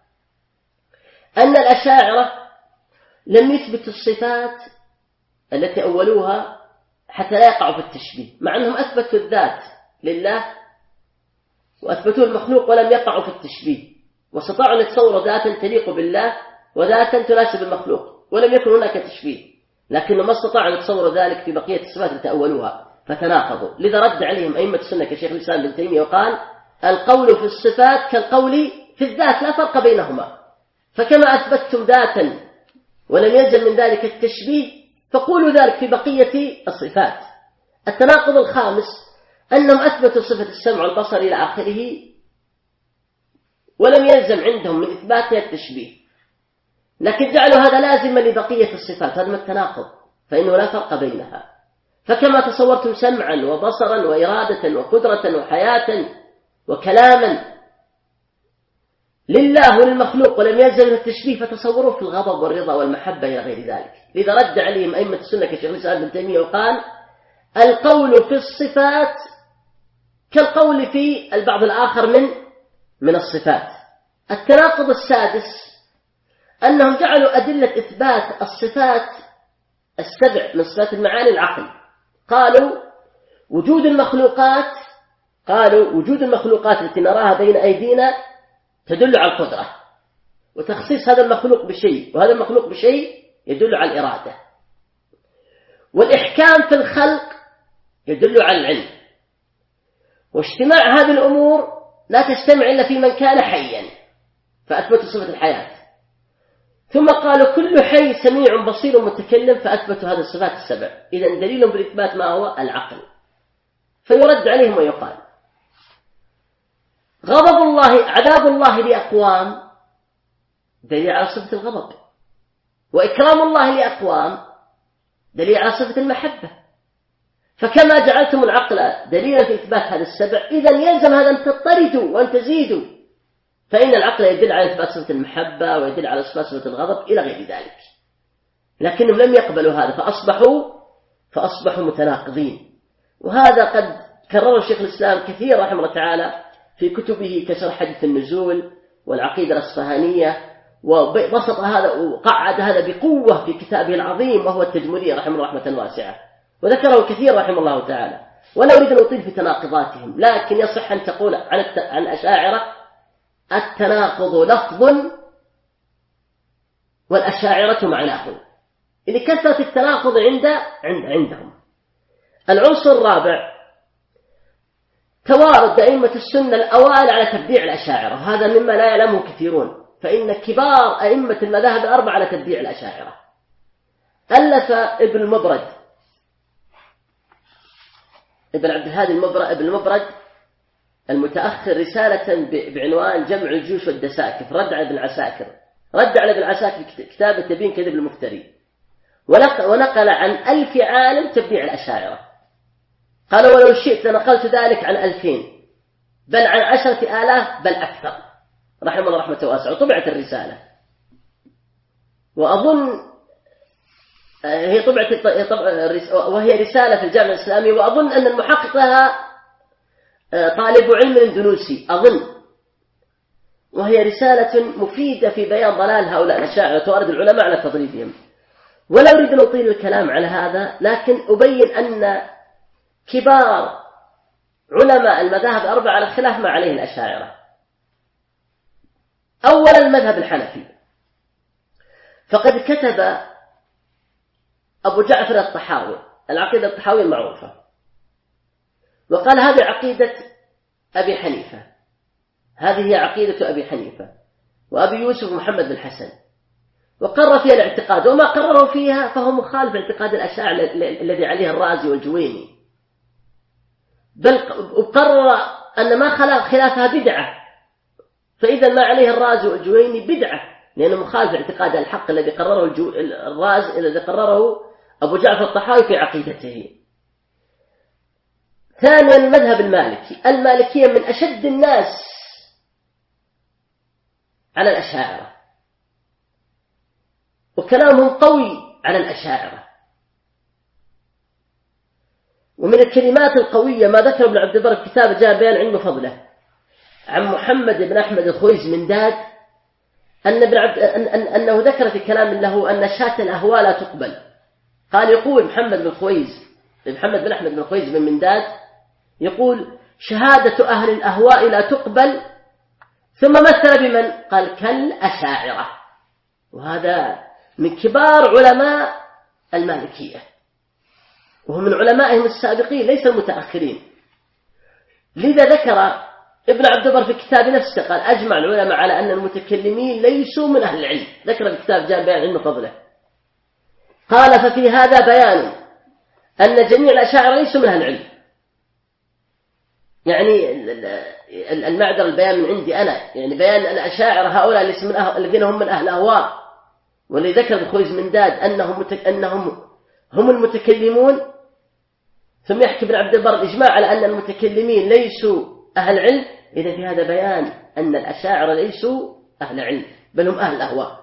أن الأشاعرة لم يثبتوا الصفات التي أولوها حتى لا يقعوا في التشبيه، مع أنهم أثبتوا الذات لله وأثبتوا المخلوق ولم يقعوا في التشبيه، واستطاعوا أن يتصوروا ذاتا تليق بالله وذاتا تناسب المخلوق ولم يكن هناك تشبيه، لكنهم ما استطاعوا أن يتصوروا ذلك في بقية الصفات التي أولوها فتناقضوا. لذا رد عليهم أئمة السنة كشيخ الإسلام ابن تيمية وقال: القول في الصفات كالقول في الذات لا فرق بينهما، فكما أثبتتم ذاتا ولم يلزم من ذلك التشبيه فقولوا ذلك في بقية الصفات. التناقض الخامس أنهم أثبتوا صفة السمع والبصر إلى آخره ولم يلزم عندهم من إثباتها التشبيه، لكن جعلوا هذا لازما لبقية الصفات. هذا من التناقض، فإنه لا فرق بينها. فكما تصورتم سمعا وبصرا وإرادة وقدرة وحياة وكلاما لله وللمخلوق ولم يلزم التشبيه، فتصوروا في الغضب والرضا والمحبة إلى غير ذلك. لذا رد عليهم أئمة السنة كشيخ الإسلام ابن تيمية وقال: القول في الصفات كالقول في البعض الآخر من الصفات. التناقض السادس أنهم جعلوا أدلة إثبات الصفات السبع من صفات المعاني العقل. قالوا وجود المخلوقات التي نراها بين أيدينا تدل على القدرة، وتخصيص هذا المخلوق بشيء وهذا المخلوق بشيء يدل على الإرادة، والإحكام في الخلق يدل على العلم، واجتماع هذه الأمور لا تجتمع إلا في من كان حيا فأثبتوا صفة الحياة. ثم قالوا كل حي سميع بصير متكلم فأثبتوا هذه الصفات السبع. إذن دليلهم بالإثبات ما هو؟ العقل. فيرد عليهم ويقال: غضب الله عذاب الله لأقوام دليل على صفة الغضب، وإكرام الله لأقوام دليل على صفة المحبة. فكما جعلتم العقل دليلا في إثبات هذا السبع، إذن يلزم هذا أن تطردوا وأن تزيدوا، فإن العقل يدل على إثبات صفة المحبة ويدل على إثبات صفة الغضب إلى غير ذلك. لكنهم لم يقبلوا هذا فأصبحوا متناقضين. وهذا قد كرره شيخ الإسلام كثير رحمه الله تعالى في كتبه كشرح حديث النزول والعقيدة الأصفهانية، وبسط هذا وقعد هذا بقوة في كتابه العظيم وهو التجملية رحمه الله رحمة واسعة، وذكره كثير رحمه الله تعالى. ولا أريد أن أطيل في تناقضاتهم، لكن يصح أن تقول عن الأشاعرة التناقض لفظ والأشاعرة معناه، لكثرة التناقض عندهم. العنصر الرابع توارد أئمة السنة الأوائل على تبديع الأشاعرة، هذا مما لا يعلمه كثيرون، فإن كبار أئمة المذاهب الأربعة على تبديع الأشاعرة. ألف ابن عبد الهادي ابن المبرد المتأخر رسالة بعنوان جمع الجيوش والدساكف، رد على ابن عساكر في كتاب تبيين كذب المفتري، ونقل عن 1000 عالم تبديع الأشاعرة. قال: ولو شئت لنقلت ذلك عن 2000 بل عن 10,000 بل أكثر، رحمه الله رحمة واسعة. طبعت الرسالة، وأظن هي وهي رسالة في الجامعة الإسلامية، وأظن أن المحقق لها طالب علم اندونيسي أظن، وهي رسالة مفيدة في بيان ضلال هؤلاء الأشاعرة وتوارد العلماء على تضليلهم. ولا أريد أن أطيل الكلام على هذا، لكن أبين أن كبار علماء المذاهب الأربعة على خلاف ما عليه الأشاعرة. أولا المذهب الحنفي، فقد كتب أبو جعفر الطحاوي العقيدة الطحاوية المعروفة، وقال: هذه عقيدة أبي حنيفة، هذه هي عقيدة أبي حنيفة وأبي يوسف محمد بن حسن، وقرر فيها الاعتقاد، وما قرروا فيها فهو مخالف اعتقاد الأشاعرة الذي عليه الرازي والجويني، بل قرر أن ما خلافها بدعة، فإذا ما عليه الرازي والجويني بدعة، لأنه مخالف اعتقاد الحق الذي قرره الرازي الذي قرره أبو جعفر الطحاوي في عقيدته. ثانيا المذهب المالكي. المالكية من أشد الناس على الأشاعرة، وكلامهم قوي على الأشاعرة. ومن الكلمات القوية ما ذكر ابن عبد البر في كتاب جاء بيان علم فضله عن محمد بن أحمد الخويزمنداد أنه ذكر في كلام له أن شاة الأهواء لا تقبل. قال يقول محمد بن أحمد بن الخويزمنداد يقول شهادة أهل الأهواء لا تقبل، ثم مثل بمن؟ قال كالأشاعرة، وهذا من كبار علماء المالكية، وهو من علمائهم السابقين ليس المتأخرين. لذا ذكر ابن عبد البر في كتاب نفسه قال أجمع العلماء على أن المتكلمين ليسوا من أهل العلم، ذكر في كتاب جاء بيان علم فضله. قال ففي هذا بيان أن جميع الأشاعرة ليسوا من أهل العلم، يعني المعذر البيان من عندي أنا، يعني بيان أن الأشاعرة هؤلاء الذين هم من أهل الأهواء، والذي ذكر الخويزمنداد أنهم هم المتكلمون، ثم يحكي ابن عبد البر الإجماع على أن المتكلمين ليسوا أهل علم. إذا في هذا بيان أن الأشاعرة ليسوا أهل علم بل هم أهل أهواء.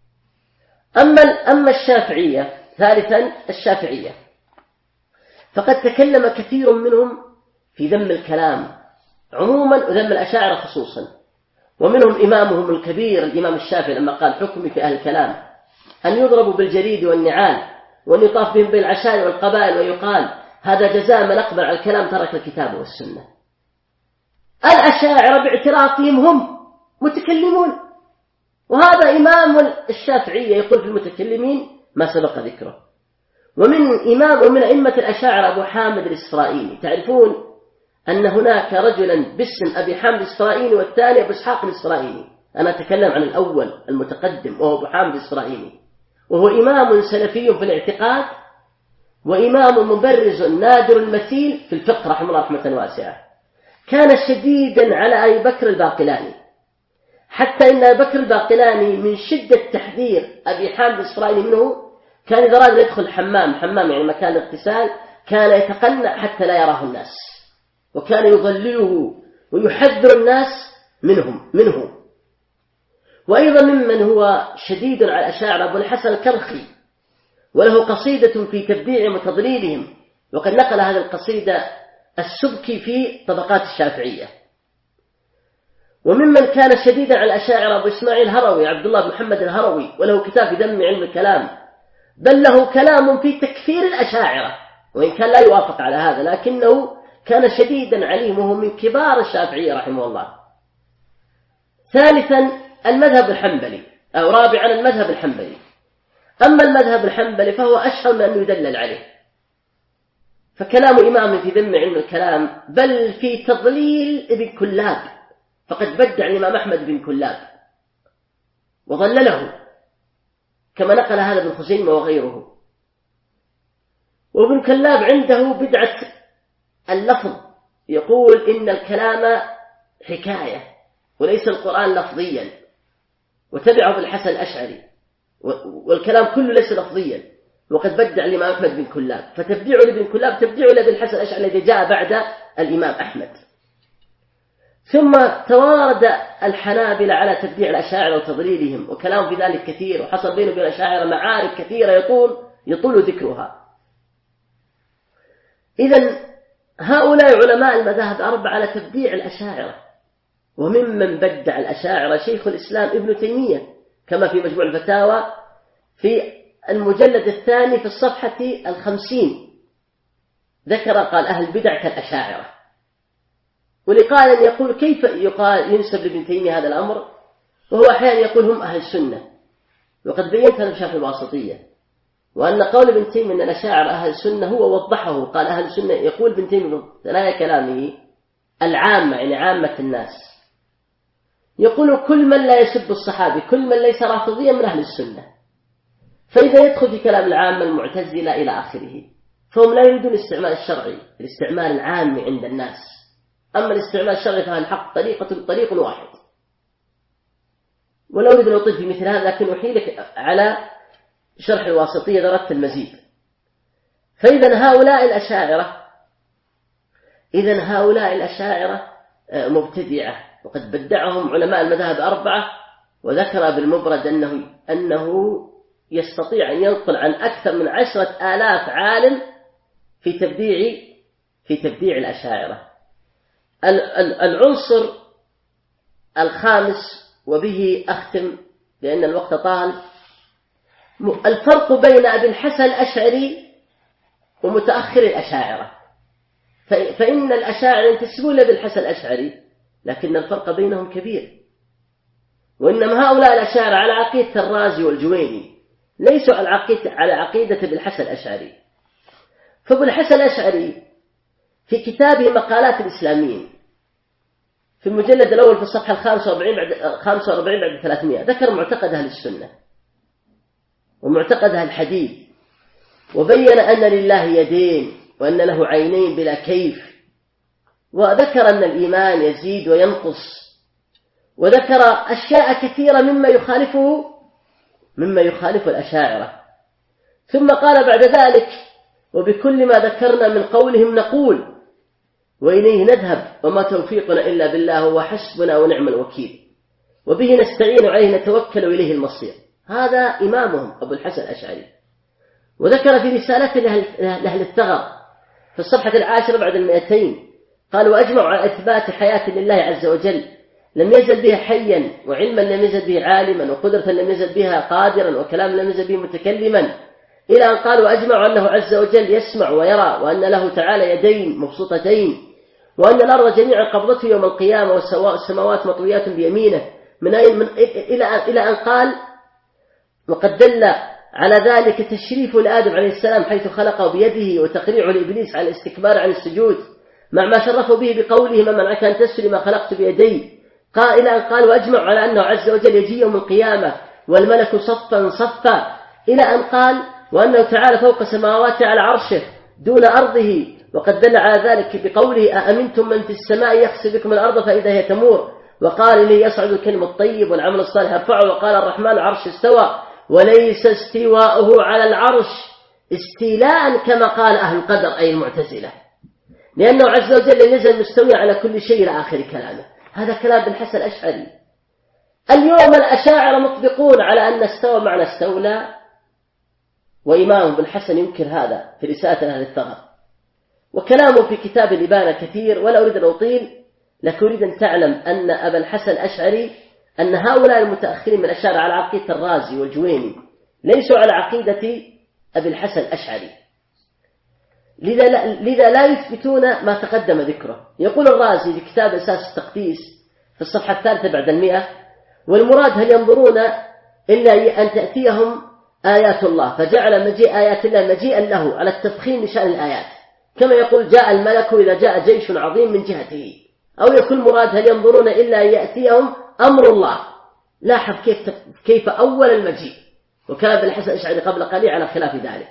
أما الشافعية، ثالثا الشافعية، فقد تكلم كثير منهم في ذم الكلام عموما وذم الأشاعرة خصوصا، ومنهم إمامهم الكبير الإمام الشافعي لما قال حكمي في أهل الكلام أن يضربوا بالجريد والنعال وأن يطاف بهم بين العشائر والقبائل ويقال هذا جزاء من أقبل على الكلام ترك الكتاب والسنة. الأشاعرة باعترافهم هم متكلمون، وهذا إمام الشافعية يقول في المتكلمين ما سبق ذكره. ومن أئمة الأشاعرة أبو حامد الإسرائيلي. تعرفون أن هناك رجلا باسم أبي حامد الإسرائيلي والثاني أبو إسحاق الإسرائيلي، أنا أتكلم عن الأول المتقدم وهو أبو حامد الإسرائيلي، وهو إمام سلفي في الاعتقاد وإمام مبرز نادر المثيل في الفقه رحمه الله رحمة واسعة. كان شديدا على أبي بكر الباقلاني، حتى إن أبي بكر الباقلاني من شدة تحذير أبي حامد الإسرائيلي منه كان إذا أراد يدخل الحمام يعني مكان الاغتسال كان يتقنع حتى لا يراه الناس، وكان يضلله ويحذر الناس منه. وأيضا ممن هو شديد على الأشاعرة أبو الحسن الكرخي، وله قصيدة في تبديعهم وتضليلهم، وقد نقل هذه القصيدة السبكي في طبقات الشافعية. وممن كان شديدا على الأشاعرة أبو إسماعيل الهروي عبد الله بن محمد الهروي، وله كتاب في ذم علم الكلام، بل له كلام في تكفير الأشاعرة، وإن كان لا يوافق على هذا لكنه كان شديدا عليهم، وهو من كبار الشافعية رحمه الله. ثالثا المذهب الحنبلي، أو رابعا المذهب الحنبلي. أما المذهب الحنبلي فهو أشهر من أن يدلل عليه، فكلام إمام في ذم علم الكلام بل في تضليل ابن كلاب، فقد بدع الإمام أحمد بن كلاب وضلله كما نقل هذا ابن خزيمة وغيره. وابن كلاب عنده بدعة اللفظ، يقول إن الكلام حكاية وليس القرآن لفظيا، وتبعه بالحسن الأشعري، والكلام كله ليس لفظيا، وقد بدع الإمام أحمد بن كلاب، فتبديع لابن كلاب تبديع لابن الأشعري الذي جاء بعد الإمام أحمد. ثم توارد الحنابلة على تبديع الأشاعرة وتضليلهم، وكلام في ذلك كثير، وحصل بينه وبين الأشاعرة معارك كثيرة يطول ذكرها. إذن هؤلاء علماء المذاهب الأربعة على تبديع الأشاعرة. وممن بدع الأشاعرة شيخ الإسلام ابن تيمية، كما في مجموع الفتاوى في المجلد الثاني في الصفحة 50 ذكر قال أهل البدع كالأشاعرة. ولقائل يقول كيف ينسب لابن تيمية هذا الأمر وهو أحيانا يقول هم أهل السنة، وقد بينت هذا في الواسطية، وأن قول ابن تيمية أن الأشاعرة أهل السنة هو وضحه، قال أهل السنة، يقول ابن تيمية ثنايا كلامه العامة، يعني عامة الناس، يقول كل من لا يسب الصحابي، كل من ليس رافضيا من أهل السنة. فإذا يدخل في كلام العامة المعتزلة إلى آخره، فهم لا يريدون الاستعمال الشرعي، الاستعمال العام عند الناس. أما الاستعمال الشرعي فهو الحق طريق واحد. ولا أريد أن أطيل في مثل هذا، لكن أحيلك على شرح الواسطية درجة المزيد. فإذا هؤلاء الأشاعرة مبتدعة، وقد بدعهم علماء المذاهب 4، وذكر بالمبرد أنه يستطيع أن ينقل عن أكثر من 10,000 عالم في تبديع الأشاعرة. العنصر الخامس، وبه أختم لأن الوقت طال، الفرق بين أبي الحسن الأشعري ومتأخر الأشاعرة. فإن الأشاعرة ينتسبون لأبي الحسن الأشعري، لكن الفرق بينهم كبير. وإنما هؤلاء الأشاعرة على عقيدة الرازي والجويني، ليسوا على عقيدة أبي الحسن الأشعري. فأبو الحسن الأشعري في كتابه مقالات الإسلاميين في المجلد الأول في الصفحة 45 بعد 300 ذكر معتقد أهل السنة ومعتقد أهل الحديث، وبين أن لله يدين وأن له عينين بلا كيف، وذكر أن الإيمان يزيد وينقص، وذكر أشياء كثيرة مما يخالف الأشاعرة. ثم قال بعد ذلك: وبكل ما ذكرنا من قولهم نقول وإليه نذهب وما توفيقنا إلا بالله هو حسبنا ونعم الوكيل، وبه نستعين وعليه نتوكل وإليه المصير. هذا إمامهم أبو الحسن الأشعري. وذكر في رسالته لأهل الثغر في الصفحة 10 بعد 200 قال: وأجمع على إثبات حياة لله عز وجل لم يزل بها حيا، وعلما لم يزل به عالما، وقدرة لم يزل بها قادرا، وكلام لم يزل به متكلما، إلى أن قال: وأجمع أنه عز وجل يسمع ويرى، وأن له تعالى يدين مبسوطتين، وأن الأرض جميعا قبضته يوم القيامة، والسماوات مطويات بيمينه، إلى أن قال: وقد دل على ذلك تشريف لآدم عليه السلام حيث خلقه بيده، وتقريع لإبليس على الاستكبار عن السجود، مع ما شرفه به بقوله: ما منعك أن تسجد ما خلقت بيدي. إلى أن قال: وأجمع على أنه عز وجل يجي يوم القيامة والملك صفا صفا، إلى أن قال: وأنه تعالى فوق سماواته على عرشه دون أرضه، وقد دل على ذلك بقوله: أأمنتم من في السماء يخسف بكم الأرض فإذا هي تمور، وقال: إليه يصعد الكلم الطيب والعمل الصالح يرفعه، وقال: الرحمن العرش استوى، وليس استواؤه على العرش استيلاء كما قال أهل القدر أي المعتزلة، لأنه عز وجل نزل مستوي على كل شيء إلى آخر كلامه. هذا كلام ابن الحسن الأشعري. اليوم الأشاعرة مطبقون على أن استوى معنى استولى، وإمام ابن الحسن ينكر هذا في رسالة أهل الثغر، وكلامه في كتاب الإبانة كثير، ولا أريد أن أطيل، لكن أريد أن تعلم أن أبا الحسن الأشعري، أن هؤلاء المتأخرين من الأشاعرة على عقيدة الرازي والجويني، ليسوا على عقيدة أبي الحسن الأشعري، لذا لا يثبتون ما تقدم ذكره. يقول الرازي في كتاب أساس التقديس في الصفحة 3 بعد 100: والمراد هل ينظرون إلا أن تأتيهم آيات الله، فجعل مجيء آيات الله مجيئا له على التفخيم لشأن الآيات، كما يقول: جاء الملك إذا جاء جيش عظيم من جهته. أو يكون مراد هل ينظرون إلا أن يأتيهم أمر الله. لاحظ كيف أول المجيء، وكان ابن الحسن الأشعري قبل قليل على خلاف ذلك.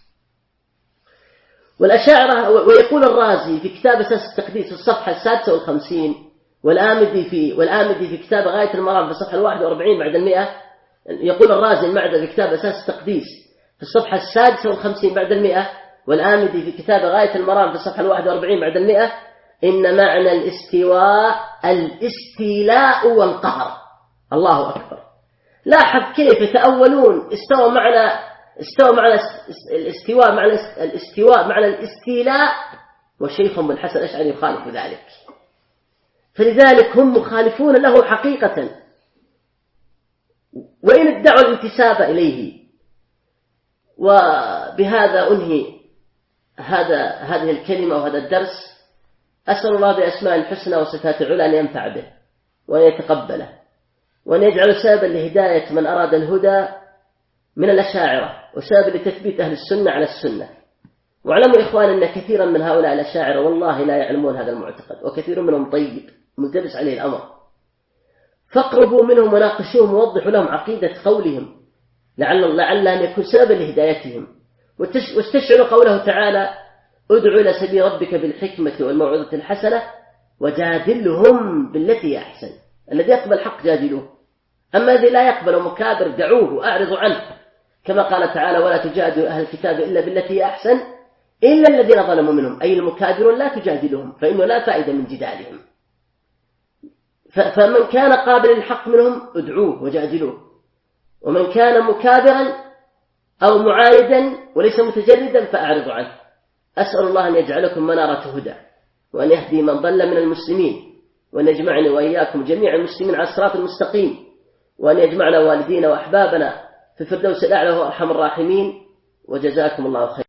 والأشاعرة، ويقول الرازي في كتاب أساس التقديس في الصفحة 56، والآمدي في كتاب غاية المرام في الصفحة 41 بعد 100، يقول الرازي المعدة في كتاب أساس التقديس في الصفحة 56 بعد 100، والآمدي في كتاب غاية المرام في الصفحة 41 بعد 100: إن معنى الاستواء الاستيلاء والقهر. الله أكبر. لاحظ كيف يتأولون استوى معنى الاستواء معنى الاستيلاء، وشيخهم ابن الحسن الأشعري يخالف ذلك. فلذلك هم مخالفون له حقيقة، وإن ادعوا الانتساب إليه. وبهذا أنهي هذه الكلمة وهذا الدرس. أسأل الله بأسماء الحسنى وصفات العلى أن ينفع به وأن يتقبله، وأن يجعل سببا لهداية من أراد الهدى من الأشاعرة، وسببا لتثبيت أهل السنة على السنة. واعلموا إخوان أن كثيرا من هؤلاء الأشاعرة والله لا يعلمون هذا المعتقد، وكثير منهم طيب ملتبس عليه الأمر. فاقربوا منهم وناقشوهم ووضحوا لهم عقيدة قولهم لعل أن يكون سببا لهدايتهم. واستشعروا قوله تعالى: ادع إلى سبيل ربك بالحكمة والموعظة الحسنة وجادلهم بالتي هي أحسن. الذي يقبل الحق جادلوه، أما الذي لا يقبل مكابر دعوه وأعرضوا عنه، كما قال تعالى: ولا تجادلوا أهل الكتاب إلا بالتي هي أحسن إلا الذين ظلموا منهم، أي المكابرون لا تجادلهم فإنه لا فائدة من جدالهم. فمن كان قابل للحق منهم ادعوه وجادلوه، ومن كان مكابرا أو معايدا وليس متجردا فأعرضوا عنه. أسأل الله أن يجعلكم منارة هدى، وأن يهدي من ضل من المسلمين، وأن يجمعني وإياكم جميع المسلمين على الصراط المستقيم، وأن يجمعنا والدينا وأحبابنا في الفردوس الأعلى وهو أرحم الراحمين. وجزاكم الله خيرا.